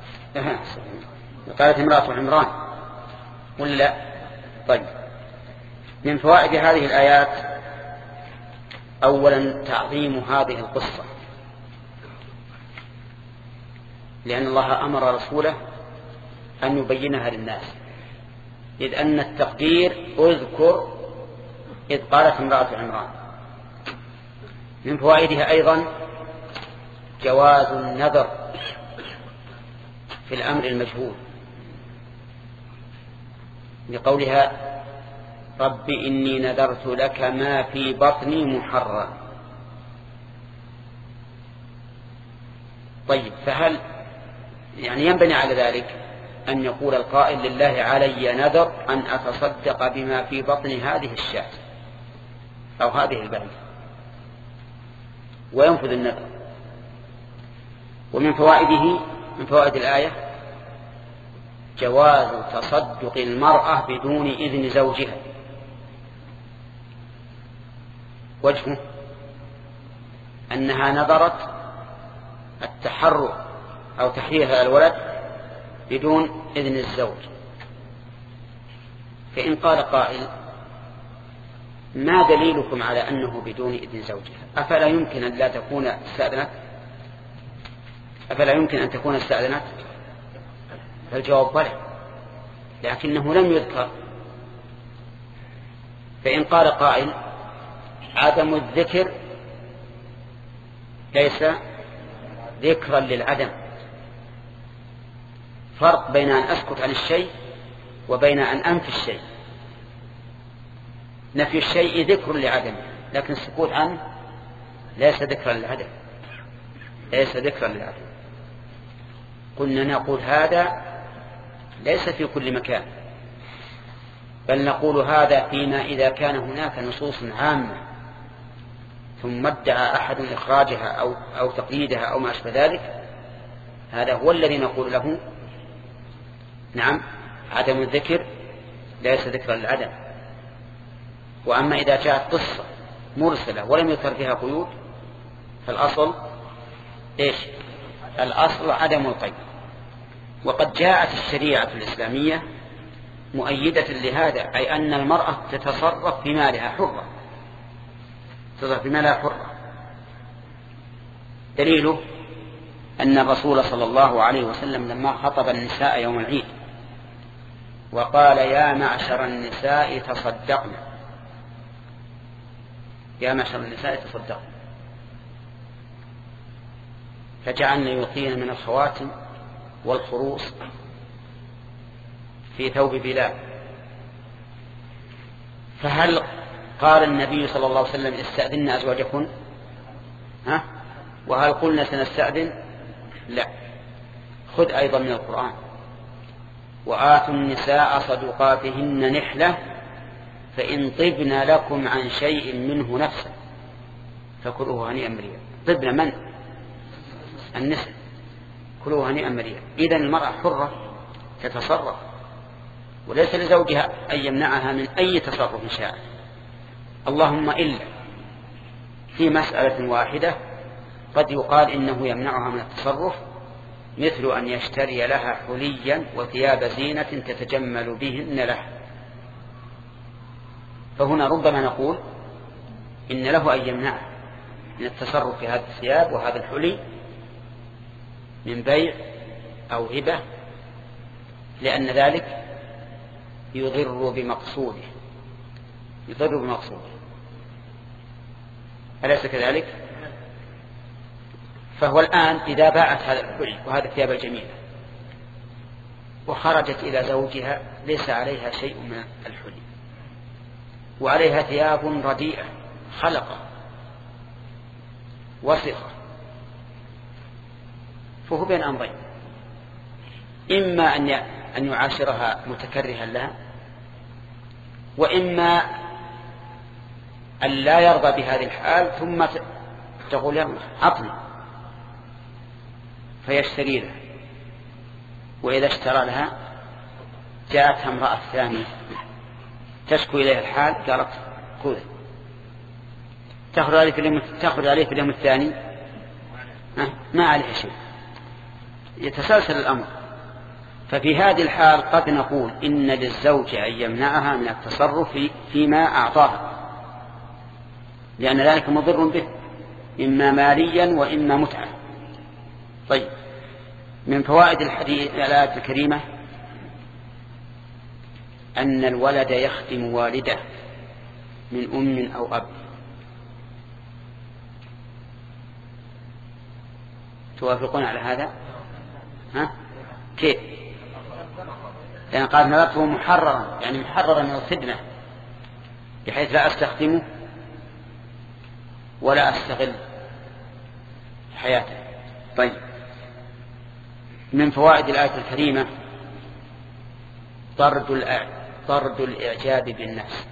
قالت امرأة عمران ولا. طيب، من فوائد هذه الآيات أولا تعظيم هذه القصة، لأن الله أمر رسوله أن يبينها للناس، إذ أن التقدير اذكر إذ قالت امرأة عمران. من فوائدها أيضا جواز النذر في الأمر المجهول، لقولها رب إني نذرت لك ما في بطني محررا. طيب، فهل يعني ينبني على ذلك أن يقول القائل لله علي نذر أن أتصدق بما في بطن هذه الشاة أو هذه البعير، وينفذ النذر. ومن فوائده من فوائد الآية جواز تصدق المرأة بدون إذن زوجها. وجهه أنها نذرت التحرر أو تحرير هذا الولد بدون إذن الزوج. فإن قال قائل ما دليلكم على أنه بدون إذن زوجها؟ أفلا يمكن أن لا تكون استأذنت؟ أفلا يمكن أن تكون استأذنت؟ فالجواب بلى، لكنه لم يذكر. فإن قال قائل عدم الذكر ليس ذكرا للعدم، فرق بين أن أسكت عن الشيء وبين أن أنفي الشيء. نفي الشيء ذكر لعدم، لكن السكوت عنه ليس ذكرا للعدم، ليس ذكرا للعدم. قلنا نقول هذا ليس في كل مكان، بل نقول هذا فيما إذا كان هناك نصوص عامة ثم ادعى أحد إخراجها أو, أو تقييدها أو ما أشبه ذلك، هذا هو الذي نقول له نعم عدم الذكر ليس ذكرا للعدم. وأما إذا جاءت قصة مرسلة ولم يذكر فيها قيود فالأصل إيش؟ الأصل عدم القيد. وقد جاءت الشريعة الإسلامية مؤيدة لهذا، أي أن المرأة تتصرف في مالها حرة، تتصرف في مالها حرة. دليله أن الرسول صلى الله عليه وسلم لما خطب النساء يوم العيد وقال يا معشر النساء تصدقنا، يا معشر النساء تصدقنا، فجعلنا يلقين من الخواتم والخروص في ثوب بلال. فهل قال النبي صلى الله عليه وسلم استأذن أزواجكن؟ ها؟ وهل قلنا سنستأذن؟ لا. خذ أيضا من القرآن: وآتوا النساء صدقاتهن نحلة فإن طبن لكم عن شيء منه نفسا فكلوه هنيئا مريئا. طبن من؟ النساء. كلوه هنيئا مريئا. إذن المرأة حرة تتصرف، وليس لزوجها أن يمنعها من أي تصرف شاء، اللهم إلا في مسألة واحدة قد يقال إنه يمنعها من التصرف، مثل أن يشتري لها حليا وثياب زينة تتجمل بهن له، فهنا ربما نقول إن له أن يمنعه من التصرف في هذه الثياب وهذا الحلي من بيع أو هبة، لأن ذلك يضر بمقصوده يضر بمقصوده أليس كذلك؟ فهو الآن إذا باعت هذا الحلي وهذا الثياب الجميلة وخرجت إلى زوجها ليس عليها شيء من الحلي وعليها ثياب رديئة خلقة وسخة، فهو بين أمرين: إما أن يعاشرها متكرها لها، وإما أن لا يرضى بهذه الحال ثم تقول يلا عطني فيشتري لها. وإذا اشترى لها جاءتها امرأة ثانية تشكو إليها الحال قالت خذ، تأخذ عليه في اليوم تأخذ عليه في اليوم الثاني ما عليه شيء، يتسلسل الأمر. ففي هذه الحال قد نقول إن للزوج أن يمنعها من التصرف فيما أعطاها، لأن ذلك مضر به إما ماليا وإما متعة. طيب، من فوائد الحديث الآية الكريمة أن الولد يخدم والده من أم أو أب. توافقون على هذا؟ ها؟ كيف؟ لأن قال نظرته محررا، يعني محررا من الخدمة بحيث لا أستخدمه ولا أستغل حياته. طيب، من فوائد الآية الكريمة طرد طرد الإعجاب بالنفس،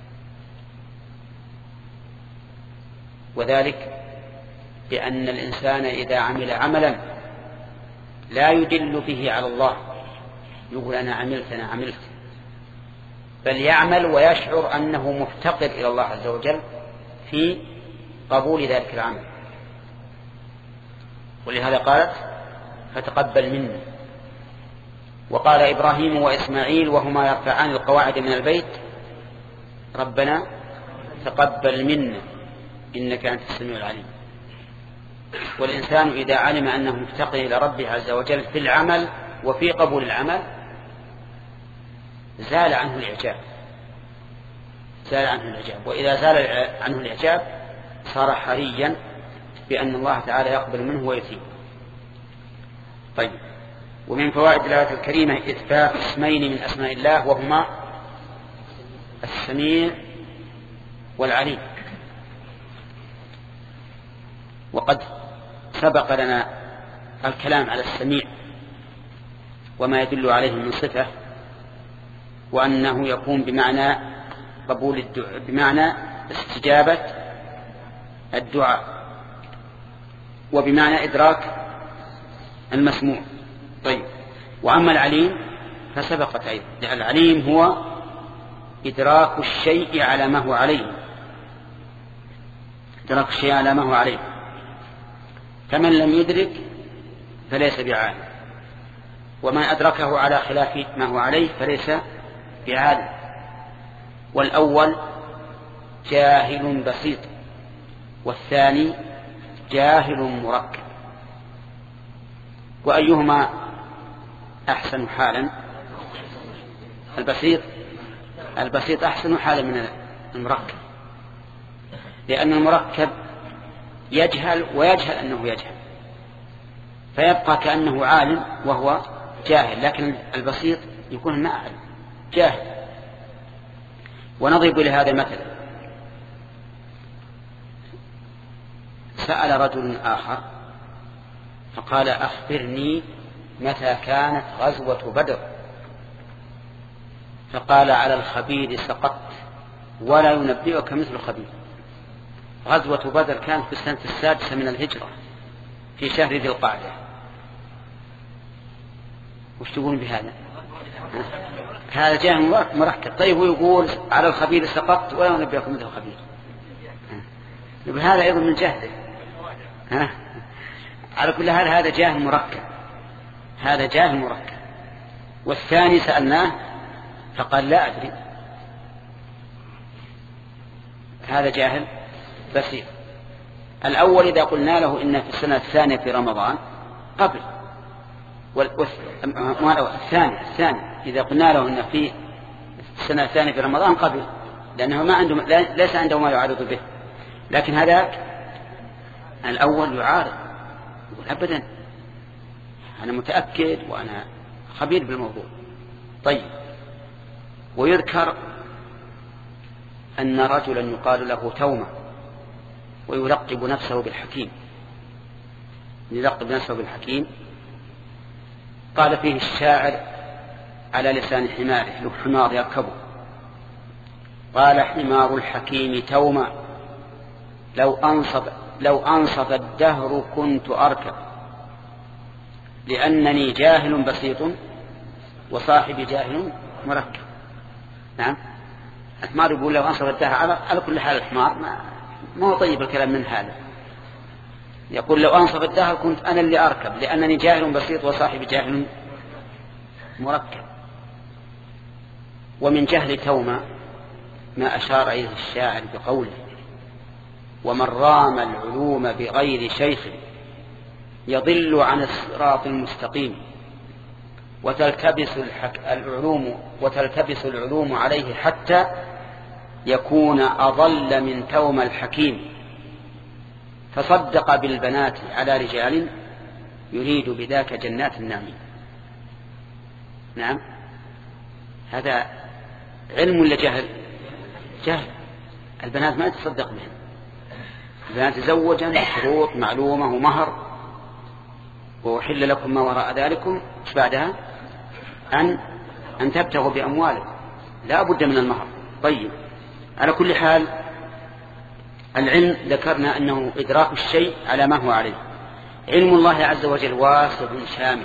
وذلك بأن الإنسان إذا عمل عملا لا يدل به على الله يقول أنا عملت أنا عملت بل يعمل ويشعر أنه مفتقر إلى الله عز وجل في قبول ذلك العمل. ولهذا قالت فتقبل منا. وقال إبراهيم وإسماعيل وهما يرفعان القواعد من البيت ربنا تقبل منا إنك أنت السميع العليم. والإنسان إذا علم أنه مفتقر إلى ربه عز وجل في العمل وفي قبول العمل زال عنه الإعجاب زال عنه الإعجاب وإذا زال عنه الإعجاب صار حريا بأن الله تعالى يقبل منه ويثيب. طيب، ومن فوائد الآية الكريمة إثبات اسمين من أسماء الله وهما السميع والعليم. وقد سبق لنا الكلام على السميع وما يدل عليه من صفة، وأنه يكون بمعنى قبول الدعاء بمعنى استجابة الدعاء وبمعنى إدراك المسموع. طيب، وأما العليم فسبقت أيضا، لأن العليم هو إدراك الشيء على ما هو عليه إدراك الشيء على ما هو عليه فمن لم يدرك فليس بعالم، ومن أدركه على خلاف ما هو عليه فليس بعالم. والأول جاهل بسيط والثاني جاهل مركب. وأيهما أحسن حالا؟ البسيط البسيط أحسن حالا من المركب، لأن المركب يجهل ويجهل أنه يجهل، فيبقى كأنه عالم وهو جاهل، لكن البسيط يكون ما أعلم جاهل. ونضرب لهذا مثل: سأل رجل آخر فقال: أخبرني متى كانت غزوة بدر؟ فقال: على الخبير سقطت ولا ينبئك مثل الخبير. غزوة بدر كانت في السنة السادسة من الهجرة في شهر ذي القعدة. وش تقول بهذا؟ هذا جاهل مركب. طيب ويقول على الخبير سقطت ولا ينبئك مثل الخبير، هذا أيضا من جهله. ها؟ على كل حال هذا جاهل مركب، هذا جاهل مركب. والثاني سألناه فقال: لا أدري. هذا جاهل بسيط. الأول إذا قلنا له إن في السنة الثانية في رمضان قبل، والثاني الثاني إذا قلنا له إن في السنة الثانية في رمضان قبل، لأنه ما عنده ليس عنده ما يعارض به. لكن هذاك الأول يعارض، يقول: أبدا أنا متأكد وأنا خبير بالموضوع. طيب. ويذكر أن رجلا يقال له تومة ويلقب نفسه بالحكيم، يلقب نفسه بالحكيم. قال فيه الشاعر على لسان حماره، له حمار يركبه، قال: حمار الحكيم تومة لو أنصف, لو أنصف الدهر كنت أركب، لأنني جاهل بسيط وصاحبي جاهل مركب. نعم، الحمار يقول لو أنصف الدهر. على كل حال الحمار ما هو طيب الكلام من هذا. يقول: لو أنصف الدهر كنت أنا اللي أركب، لأنني جاهل بسيط وصاحبي جاهل مركب. ومن جهل توما ما أشار إليه الشاعر بقوله: ومن رام العلوم بغير شيخ يضل عن الصراط المستقيم، وتلتبس العلوم وتلتبس العلوم عليه حتى يكون أضل من توم الحكيم، تصدق بالبنات على رجال يريد بذاك جنات النعيم. نعم، هذا علم ولا جهل؟ جهل. البنات ما يتصدق بهم، البنات تزوجا بشروط معلومة ومهر، وأحل لكم ما وراء ذلكم بعدها أن أن تبتغوا بأموالكم، لا بد من المهر. طيب، على كل حال العلم ذكرنا أنه إدراك الشيء على ما هو عليه. علم الله عز وجل واسع شامل،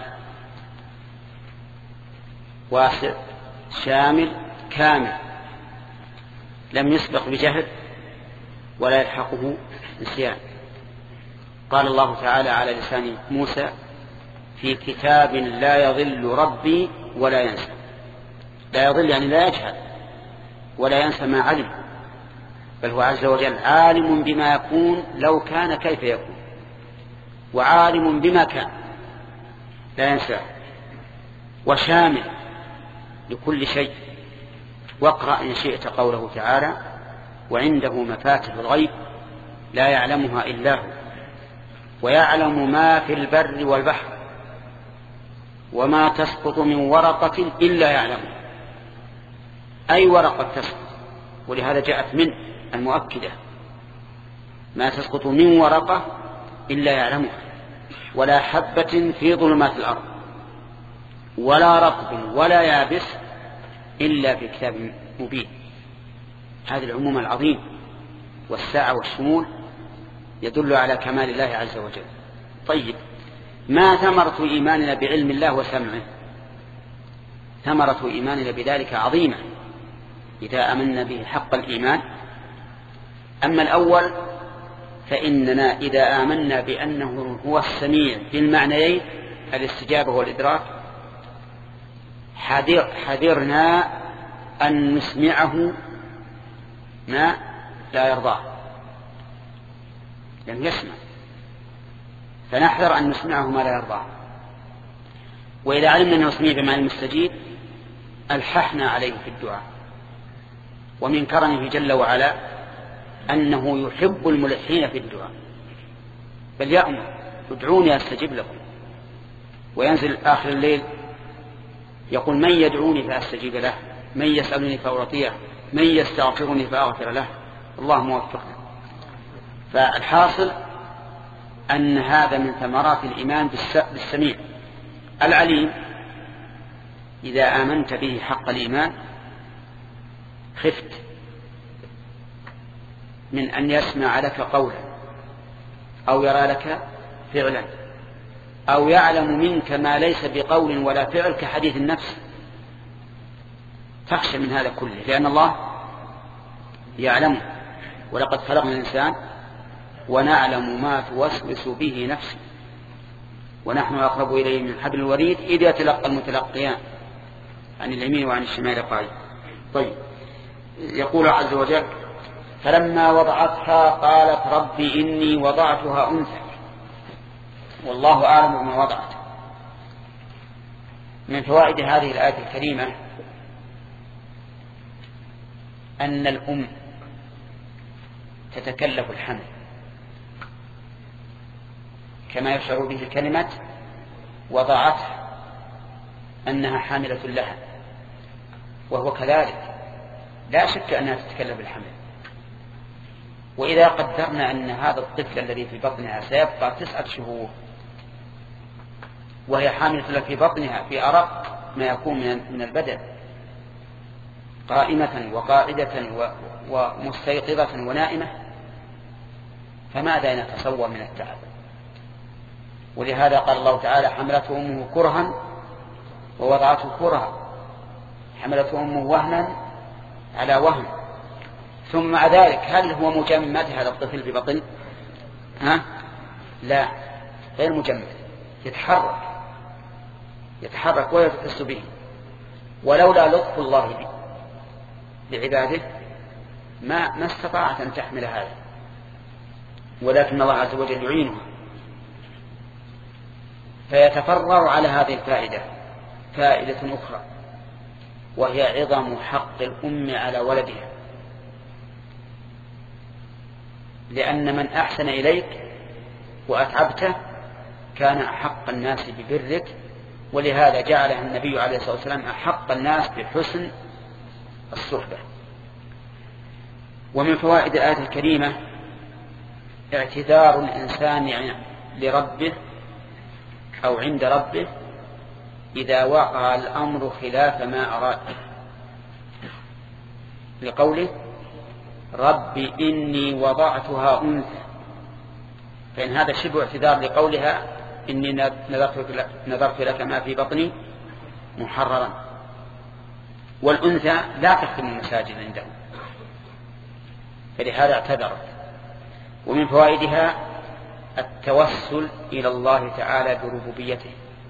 واسع شامل كامل، لم يسبق بجهل ولا يلحقه نسيان. قال الله تعالى على لسان موسى: في كتاب لا يضل ربي ولا ينسى. لا يضل يعني لا يجهل ولا ينسى ما علم، بل هو عز وجل عالم بما يكون لو كان كيف يكون، وعالم بما كان لا ينسى، وشامل لكل شيء. واقرأ إن شئت قوله تعالى: وعنده مفاتح الغيب لا يعلمها إلا هو ويعلم ما في البر والبحر وما تسقط من ورقة إلا يعلمها. أي ورقة تسقط، ولهذا جاءت من المؤكدة: ما تسقط من ورقة إلا يعلمها، ولا حبة في ظلمات الأرض ولا رطب ولا يابس إلا في كتاب مبين. هذا العموم العظيم والسعة والشمول يدل على كمال الله عز وجل. طيب، ما ثمرة إيماننا بعلم الله وسمعه؟ ثمرة إيماننا بذلك عظيمة إذا آمنا به حق الإيمان. أما الأول فإننا إذا آمنا بأنه هو السميع بالمعنيين الاستجابة والإدراك، حذر حذرنا أن نسمعه ما لا يرضاه، لم يسمع، فنحذر أن نسمعه ما لا يرضاه. وإذا علمنا أنه سميع بمعنى المستجيب ألححنا عليه في الدعاء. ومن كرمه جل وعلا أنه يحب الملحين في الدعاء، بل يأمر: ادعوني أستجب لكم. وينزل آخر الليل يقول من يدعوني فأستجيب له، من يسألني فأعطيه، من يستغفرني فأغفر له، الله موفقنا. فالحاصل أن هذا من ثمرات الإيمان بالسميع العليم. إذا آمنت به حق الإيمان خفت من أن يسمع لك قولا أو يرى لك فعلا أو يعلم منك ما ليس بقول ولا فعل كحديث النفس، تخشى من هذا كله، لأن الله يعلمه. ولقد خلقنا الإنسان ونعلم ما توسوس به نفسه ونحن أقرب إليه من حبل الوريد إذ يتلقى المتلقيان عن اليمين وعن الشمال قعيد. طيب، يقول عز وجل فلما وضعتها قالت رب إني وضعتها أنثى والله أعلم بما وضعت. من فوائد هذه الآية الكريمة أن الأم تتكلف الحمل كما يشعر به الكلمة وضعتها أنها حاملة لها، وهو كذلك لا شك أنها تتكلف الحمل. وإذا قدرنا أن هذا الطفل الذي في بطنها سيبقى تسعة شهور وهي حاملة في بطنها في أرق ما يكون من البدن، قائمة وقاعدة ومستيقظة ونائمة، فماذا نتصور من التعب؟ ولهذا قال الله تعالى حملته أمه كرها ووضعته كرها، حملته أمه وهنا على وهن. ثم مع ذلك هل هو مجمد هذا الطفل في بطن؟ ها؟ لا، غير مجمد، يتحرك يتحرك ولا تحس به. ولولا لطف الله بعباده ما ما استطاعت أن تحمل هذا، ولكن الله عز وجل يعينها. فيتفرع على هذه الفائدة فائدة أخرى، وهي عظم حق الأم على ولدها، لأن من أحسن إليك وأتعبته كان أحق الناس ببرك، ولهذا جعلها النبي عليه الصلاة والسلام أحق الناس بحسن الصحبة. ومن فوائد الآية الكريمة اعتذار الإنسان لربه أو عند ربه إذا وقع الأمر خلاف ما أراد، لقوله رب إني وضعتها أنثى، فإن هذا شبه اعتذار لقولها إني نذرت لك ما في بطني محررا، والأنثى لا تخدم المساجد عندهم، فلهذا اعتذرت. ومن فوائدها التوسل إلى الله تعالى بربوبيته.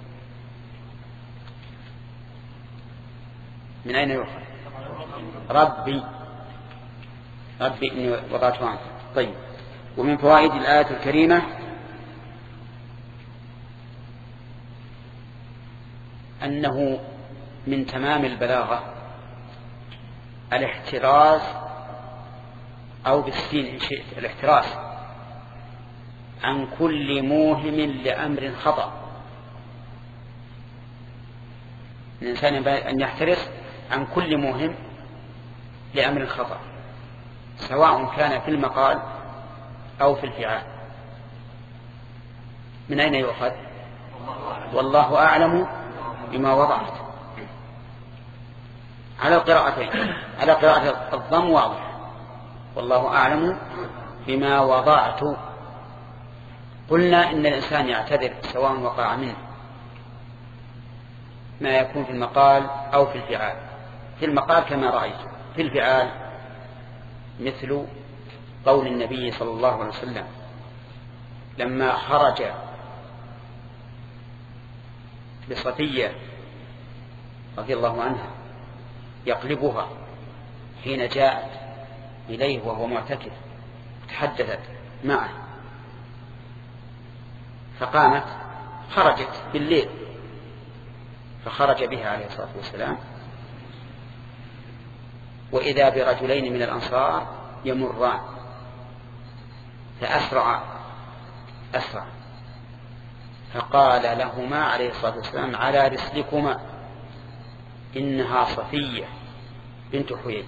من أين يؤخذ؟ ربي ربي إني وضعتها أنثى. طيب، ومن فوائد الآية الكريمة أنه من تمام البلاغة الاحتراز، أو بالسين إن شئت الاحتراز عن كل موهم لأمر خطأ. الإنسان ينبغي أن يحترس عن كل موهم لأمر خطأ، سواء كان في المقال أو في الفعال. من أين يؤخذ؟ والله أعلم بما وضعت، على القراءتين، على قراءة الضم واضح والله أعلم بما وضعت. قلنا إن الإنسان يعتذر سواء وقع منه ما يكون في المقال أو في الفعال. في المقال كما رأيت، في الفعال مثل قول النبي صلى الله عليه وسلم لما خرج بصفية رضي الله عنها يقلبها حين جاءت إليه وهو معتكف، تحدثت معه فقامت، خرجت بالليل فخرج بها عليه الصلاة والسلام، وإذا برجلين من الأنصار يمران فأسرع أسرع فقال لهما عليه الصلاة والسلام على رسلكما إنها صفية بنت حيي.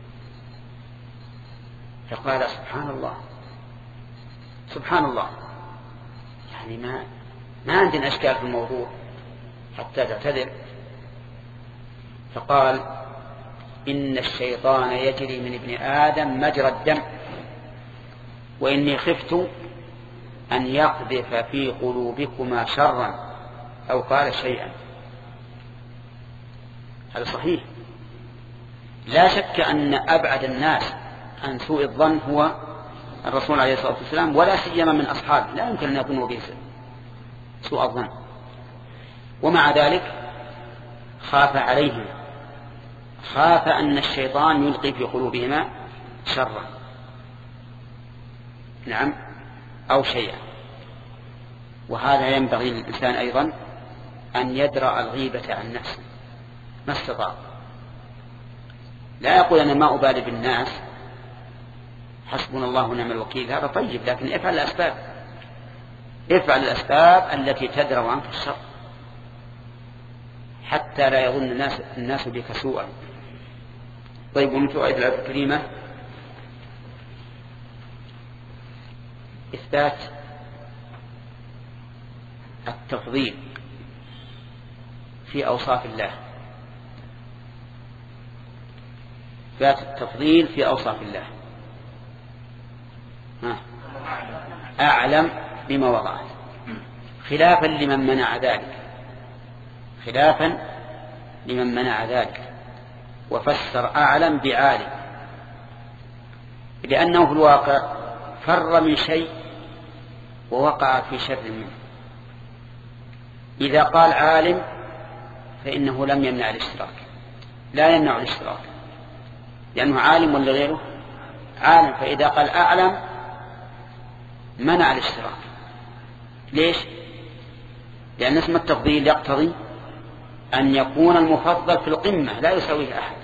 فقال سبحان الله سبحان الله، يعني ما ما عندنا أشكال في الموضوع حتى تعتذر. فقال إن الشيطان يجري من ابن آدم مجرى الدم، وإني خفت أن يقذف في قلوبكما شرا أو قال شيئا. هذا صحيح، لا شك أن أبعد الناس عن سوء الظن هو الرسول عليه الصلاة والسلام، ولا سيما من أصحابه، لا يمكن أن يكونوا به سوء الظن. ومع ذلك خاف عليهم، خاف أن الشيطان يلقي في قلوبهما شرا، نعم، أو شيئا. وهذا ينبغي للإنسان أيضا أن يدرأ الغيبة عن نفسه ما استطاع. لا يقول أنا ما أبالي بالناس، حسبنا الله ونعم الوكيل، هذا طيب، لكن افعل الأسباب، افعل الأسباب التي تدرأ عنك الشر حتى لا يظن الناس, الناس بك سوءا. طيب، ومن فوائد الآية الكريمة إثبات التفضيل في أوصاف الله، إثبات التفضيل في أوصاف الله. ها. أعلم بما وضعت، خلافا لمن منع ذلك، خلافا لمن منع ذلك وفسر أعلم بعالم، لأنه في الواقع فر من شيء ووقع في شر منه. إذا قال عالم فإنه لم يمنع الاشتراك، لا يمنع الاشتراك، لأنه عالم ولا غيره عالم. فإذا قال أعلم منع الاشتراك. ليش؟ لأن اسم التفضيل يقتضي أن يكون المفضل في القمة لا يساويه أحد،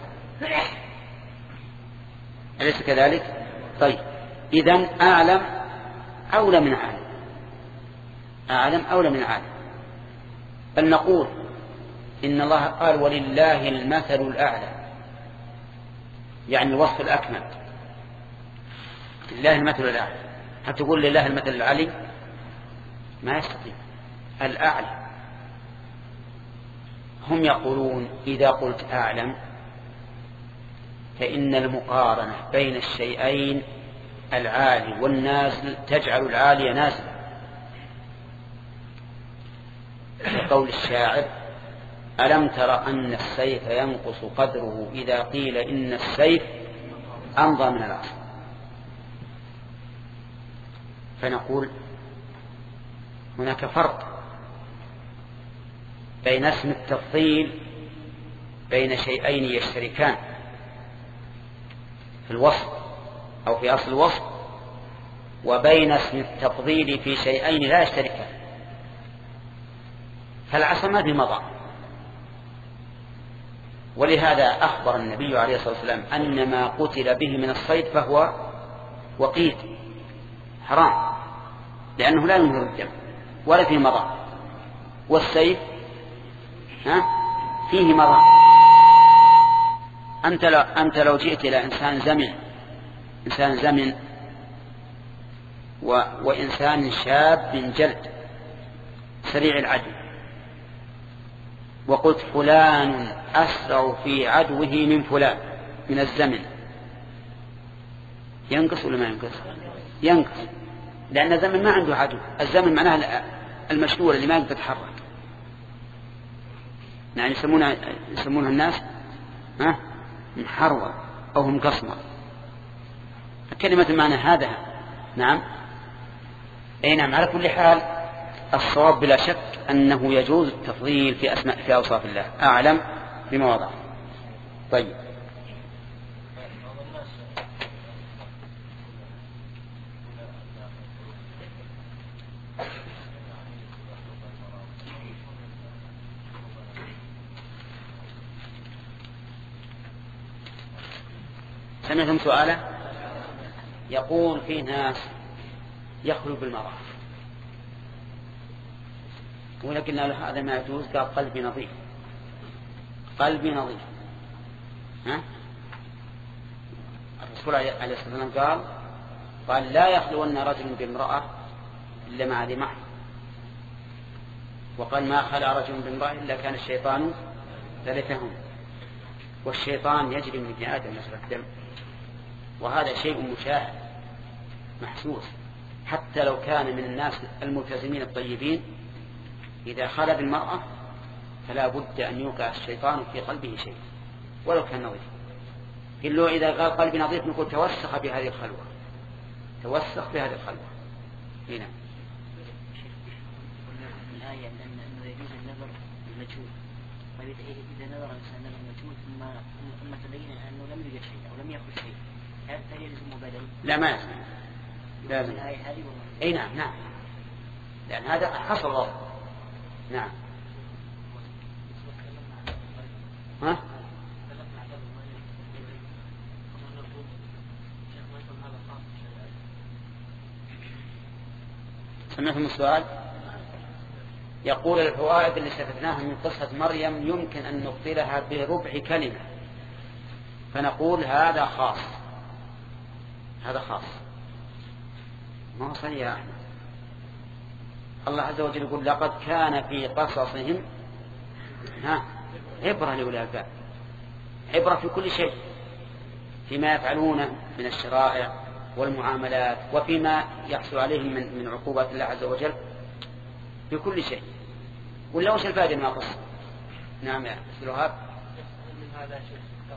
أليس كذلك؟ طيب، إذن أعلم أولى من عالم، أعلم أولى من عالم. بل نقول إن الله قال ولله المثل الأعلى، يعني الوصف الأكمل، لله المثل الأعلى. هل تقول لله المثل العلي؟ ما يستطيع، الأعلى. هم يقولون إذا قلت أعلم فإن المقارنة بين الشيئين العالي والنازل تجعل العالي نازلا، كقول الشاعر ألم تر أن السيف ينقص قدره إذا قيل إن السيف أمضى من العصا. فنقول هناك فرق بين اسم التفضيل بين شيئين يشتركان في الوصف أو في أصل الوصف، وبين اسم التفضيل في شيئين لا يشتركان. فالعصا ما في مضى، ولهذا أخبر النبي عليه الصلاة والسلام أن ما قتل به من الصيد فهو وقيت حرام، لأنه لا ينهر الدم ولا فيه مضى. والسيف ها فيه مضى. أنت لو, أنت لو جئت إلى إنسان زمن إنسان زمن و... وإنسان شاب جلد سريع العدو، وقلت فلان أسرع في عدوه من فلان من الزمن، ينقص ولا ما ينقص؟ ينقص، لأن الزمن ما عنده عدو. الزمن معناه المشلول اللي ما يقدر يتحرك، يعني يسمونها يسمونها الناس ها محروة أو هم قصمة. كلمة معنى هذا نعم أي نعم. على كل حال الصواب بلا شك أنه يجوز التفضيل في أسماء في أوصاف الله، أعلم بما وضع. طيب، سمعتم سؤالا يقول في ناس يخلو بالمرأة ولكن هذا ما يجوز. قال قلبي نظيف، قلبي نظيف. ها؟ الرسول عليه الصلاة والسلام قال قال لا يخلون رجل بامرأة إلا مع ذي محرم، وقال ما خلى رجل بامرأة إلا كان الشيطان ثالثهم، والشيطان يجري من ابن آدم مجرى الدم، وهذا شيء مشاهد محسوس. حتى لو كان من الناس الملتزمين الطيبين إذا خلى بالمرأة فلا بد أن يوقع الشيطان في قلبه شيء ولو كان نظيف. قل له إذا قال قلبي نظيف نقول توسخ بهذه الخلوة، توسخ بهذه الخلوة. هنا الآية أنه يجوز النظر بالمجهول، فإذا نظر الإنسان نظر المجهول ثم ثم تبين أنه لم يوجد شيء أو لم يخرج شيء، هل يلزم بدل؟ لا ما يلزم. لازم. أي نعم نعم، لأن هذا حصل غلط. نعم. ها؟ سمعتم السؤال؟ يقول الفوائد اللي استفدناها من قصة مريم يمكن أن نبطلها بربع كلمة، فنقول هذا خاص، هذا خاص ما هو صحيح يا أحمد. الله عز وجل يقول لقد كان في قصصهم ها عبرة لأولي الألباب، عبرة في كل شيء، فيما يفعلونه من الشرائع والمعاملات وفيما يحصل عليهم من, من عقوبات الله عز وجل في كل شيء. ولا وش الفائدة ما قص؟ نعم يا أستاذ وهاب. من هذا شيء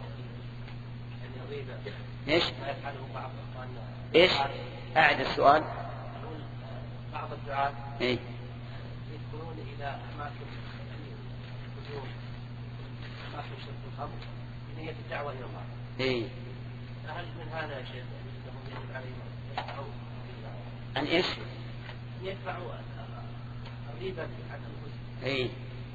يعني غيبة ايش؟ ما يفعله بعض ايش؟ أعد السؤال. بعض الدعاة ايه يدخلون إلى أماكن الهجوم، أماكن شرب الخمر بنية الدعوة إلى الله. ايه هل من هذا يا شيخ أنهم يجب عليهم يدفعوا أن إيش؟ يدفعوا الريبة عن الغسل؟ ايه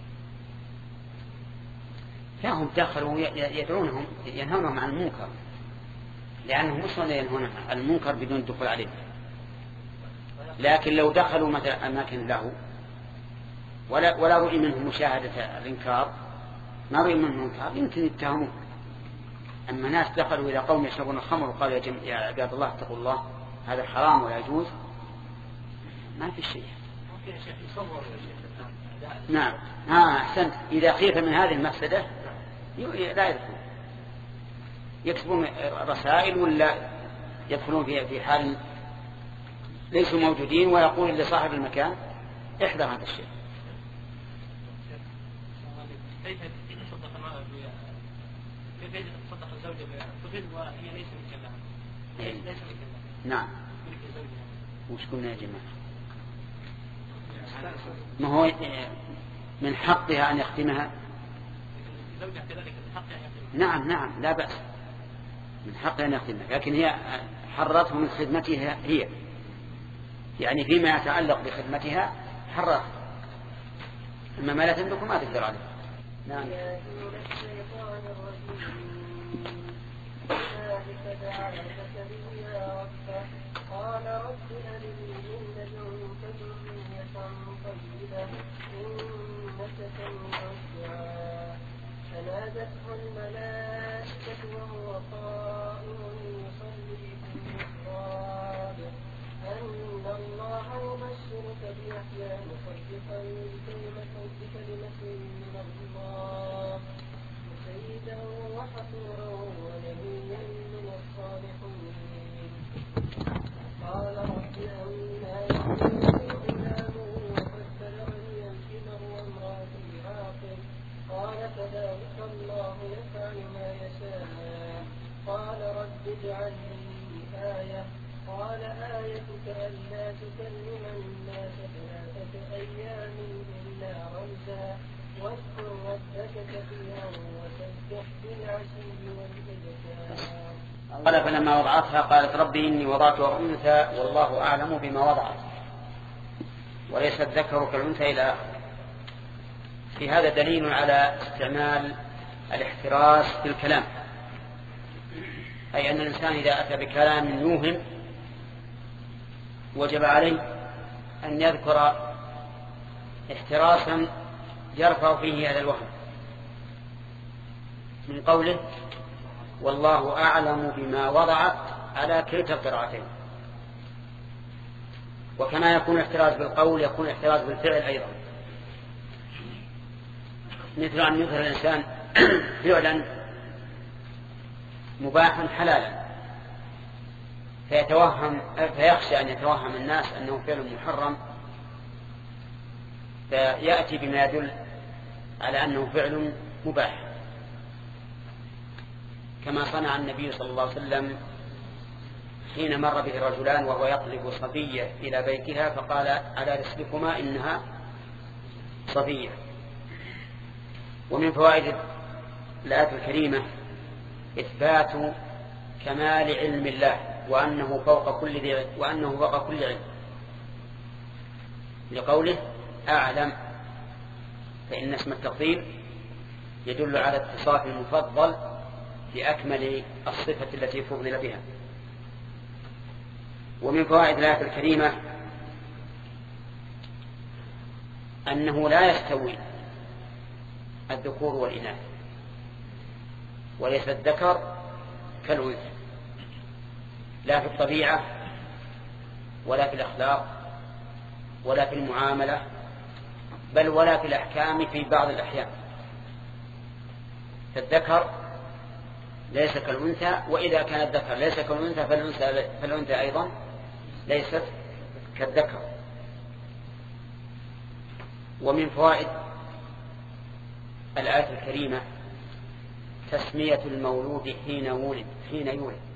فهم دخلوا يدعونهم ينهونهم عن المنكر، لأنهم مش ينهون عن المنكر بدون الدخول عليه. لكن لو دخلوا مثلا أماكن له ولا ولا رؤي منهم مشاهدة الإنكار، ما رؤي منهم إنكار، يمكن يتهمون. أما ناس دخلوا إلى قوم يشربون الخمر وقالوا يا, يا عباد الله اتقوا الله هذا حرام ولا يجوز، ما في شيء. نعم ها أحسنت. إذا خيف من هذه المفسدة لا يدخلون، يكتبون رسائل ولا يدخلون في في حال ليسوا موجودين ويقول لصاحب المكان احذر هذا الشيء. كيف تصدق المرأة كيف تصدق الزوجة بطفل وهي ليس مكلفة؟ ليس مكلفة. نعم. وش قلنا يا جماعة؟ ما هو من حقها أن يختمها. الزوجة كذلك من حقها أن يختمها. نعم نعم لا بأس، من حقها أن يختمها، لكن هي حرته من خدمتها هي، يعني فيما يتعلق بخدمتها حرة، أما ما لا تملك ما تقدر عليه. نعم. قال رب أرني من لدنك ذرية طيبة إنك سميع الدعاء. فنادته الملائكة وهو قائم يصلي في المحراب أن الله يبشرك بيحيى مصدقا بكلمة من الله وسيدا وحصورا ونبيا من الصالحين. قال رب أنا يكون لي غلام وقد بلغني الكبر وامرأتي عاقر. قال كذلك الله يفعل ما يشاء. قال رب اجعل لي آية. قال آيتك ألا تكلم الناس ثلاثة أيام إلا رمزا واذكر ربك كثيرا وسبح بالعشي والإبكار. قال فلما وضعتها قالت ربي إني وضعتها أنثى والله أعلم بما وضعت وليس الذكر كالأنثى إلى آخره. في هذا دليل على استعمال الاحتراس في الكلام، أي أن الإنسان إذا أتى بكلام يوهم وجب عليه أن يذكر احتراسا يرفع فيه هذا الوهم من قوله والله أعلم بما وضع على كلتا القراءتين. وكما يكون احتراز بالقول يكون احتراز بالفعل أيضا، مثل أن يظهر الإنسان فعلا مباحا حلالا فيتوهم فيخشى أن يتوهم الناس أنه فعل محرم فيأتي بما يدل على أنه فعل مباح، كما صنع النبي صلى الله عليه وسلم حين مر به رجلان وهو يطلب صبية إلى بيتها فقال على رسلكما إنها صبية. ومن فوائد الآية الكريمة إثبات كمال علم الله وأنه فوق كل ذي وأنه فوق كل علم، لقوله أعلم، فإن اسم التفضيل يدل على اتصاف المفضل بأكمل الصفة التي فضل بها. ومن فوائد الآية الكريمة أنه لا يستوي الذكور والإناث، وليس الذكر كالأنثى لا في الطبيعة ولا في الأخلاق ولا في المعاملة بل ولا في الأحكام في بعض الأحيان. فالذكر ليس كالأنثى، وإذا كان الذكر ليس كالأنثى فالأنثى, فالأنثى أيضا ليست كالذكر. ومن فوائد الآية الكريمة تسمية المولود حين يولد حين يولد